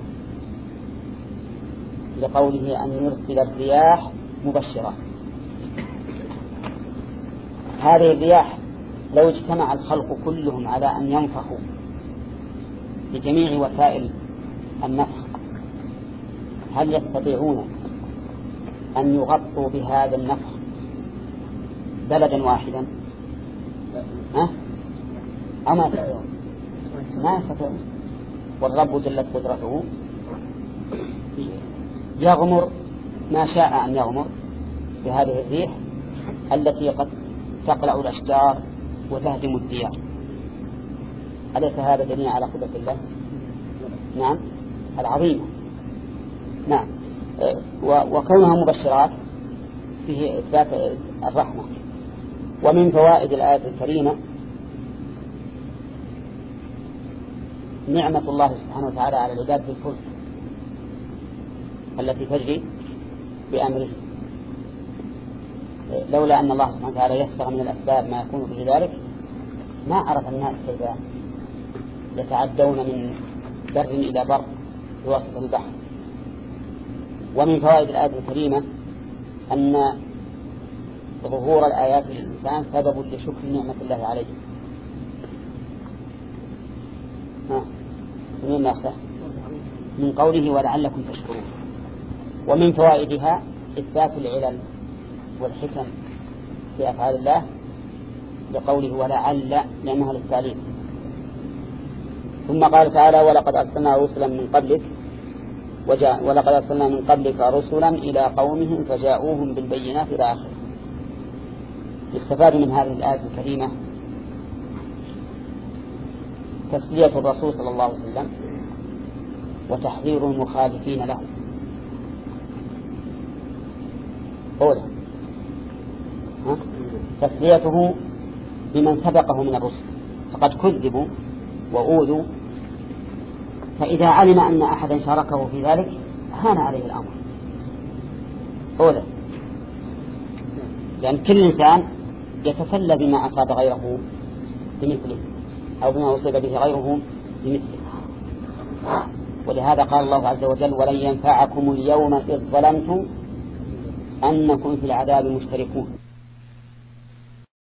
لقوله أن يرسل الرياح مبشرة. هذه الرياح لو اجتمع الخلق كلهم على أن ينفخوا بجميع وسائل النفخ هل يستطيعون أن يغطوا بهذا النفخ بلدا واحدا؟ ها؟ أما يستطيعون؟ ما يستطيعون. والرب جلت قدرته يغمر ما شاء أن يغمر بهذه الريح التي قد تقلع الأشجار وتهدم الديار. أليس هذا دليل على قدرة الله؟ نعم، العظيمة. نعم. وكونها مبشرات فيه إثبات الرحمة. ومن فوائد الآية الكريمة نعمة الله سبحانه وتعالى على العباد في الفلك التي تجري بأمره. لولا أن الله سبحانه وتعالى يسر من الأسباب ما يكون به ذلك ما عرف الناس كيف يتعدون من بر إلى بر بواسطة البحر. ومن فوائد الآية الكريمة أن ظهور الآيات للإنسان سبب لشكر نعمة الله عليه. ها من ناخذه من قوله ولعلكم تشكرون. ومن فوائدها إثبات العلل والحكم في أفعال الله لقوله ولعل لأنها للتعليم. ثم قال تعالى ولقد أرسلنا رسلا من قبلك وجاء ولقد أرسلنا من قبلك رسلا إلى قومهم فجاءوهم بالبينات إلى آخره. يستفاد من هذه الآية الكريمة تسلية الرسول صلى الله عليه وسلم وتحذير المخالفين له. أولا تسليته بمن سبقه من الرسل فقد كذبوا وأوذوا، فإذا علم أن أحدا شاركه في ذلك هان عليه الأمر. أولا لأن كل إنسان يتسلى بما أصاب غيره بمثله أو بما أصيب به غيره بمثله. ولهذا قال الله عز وجل ولن ينفعكم اليوم إذ ظلمتم أنكم في العذاب مشتركون.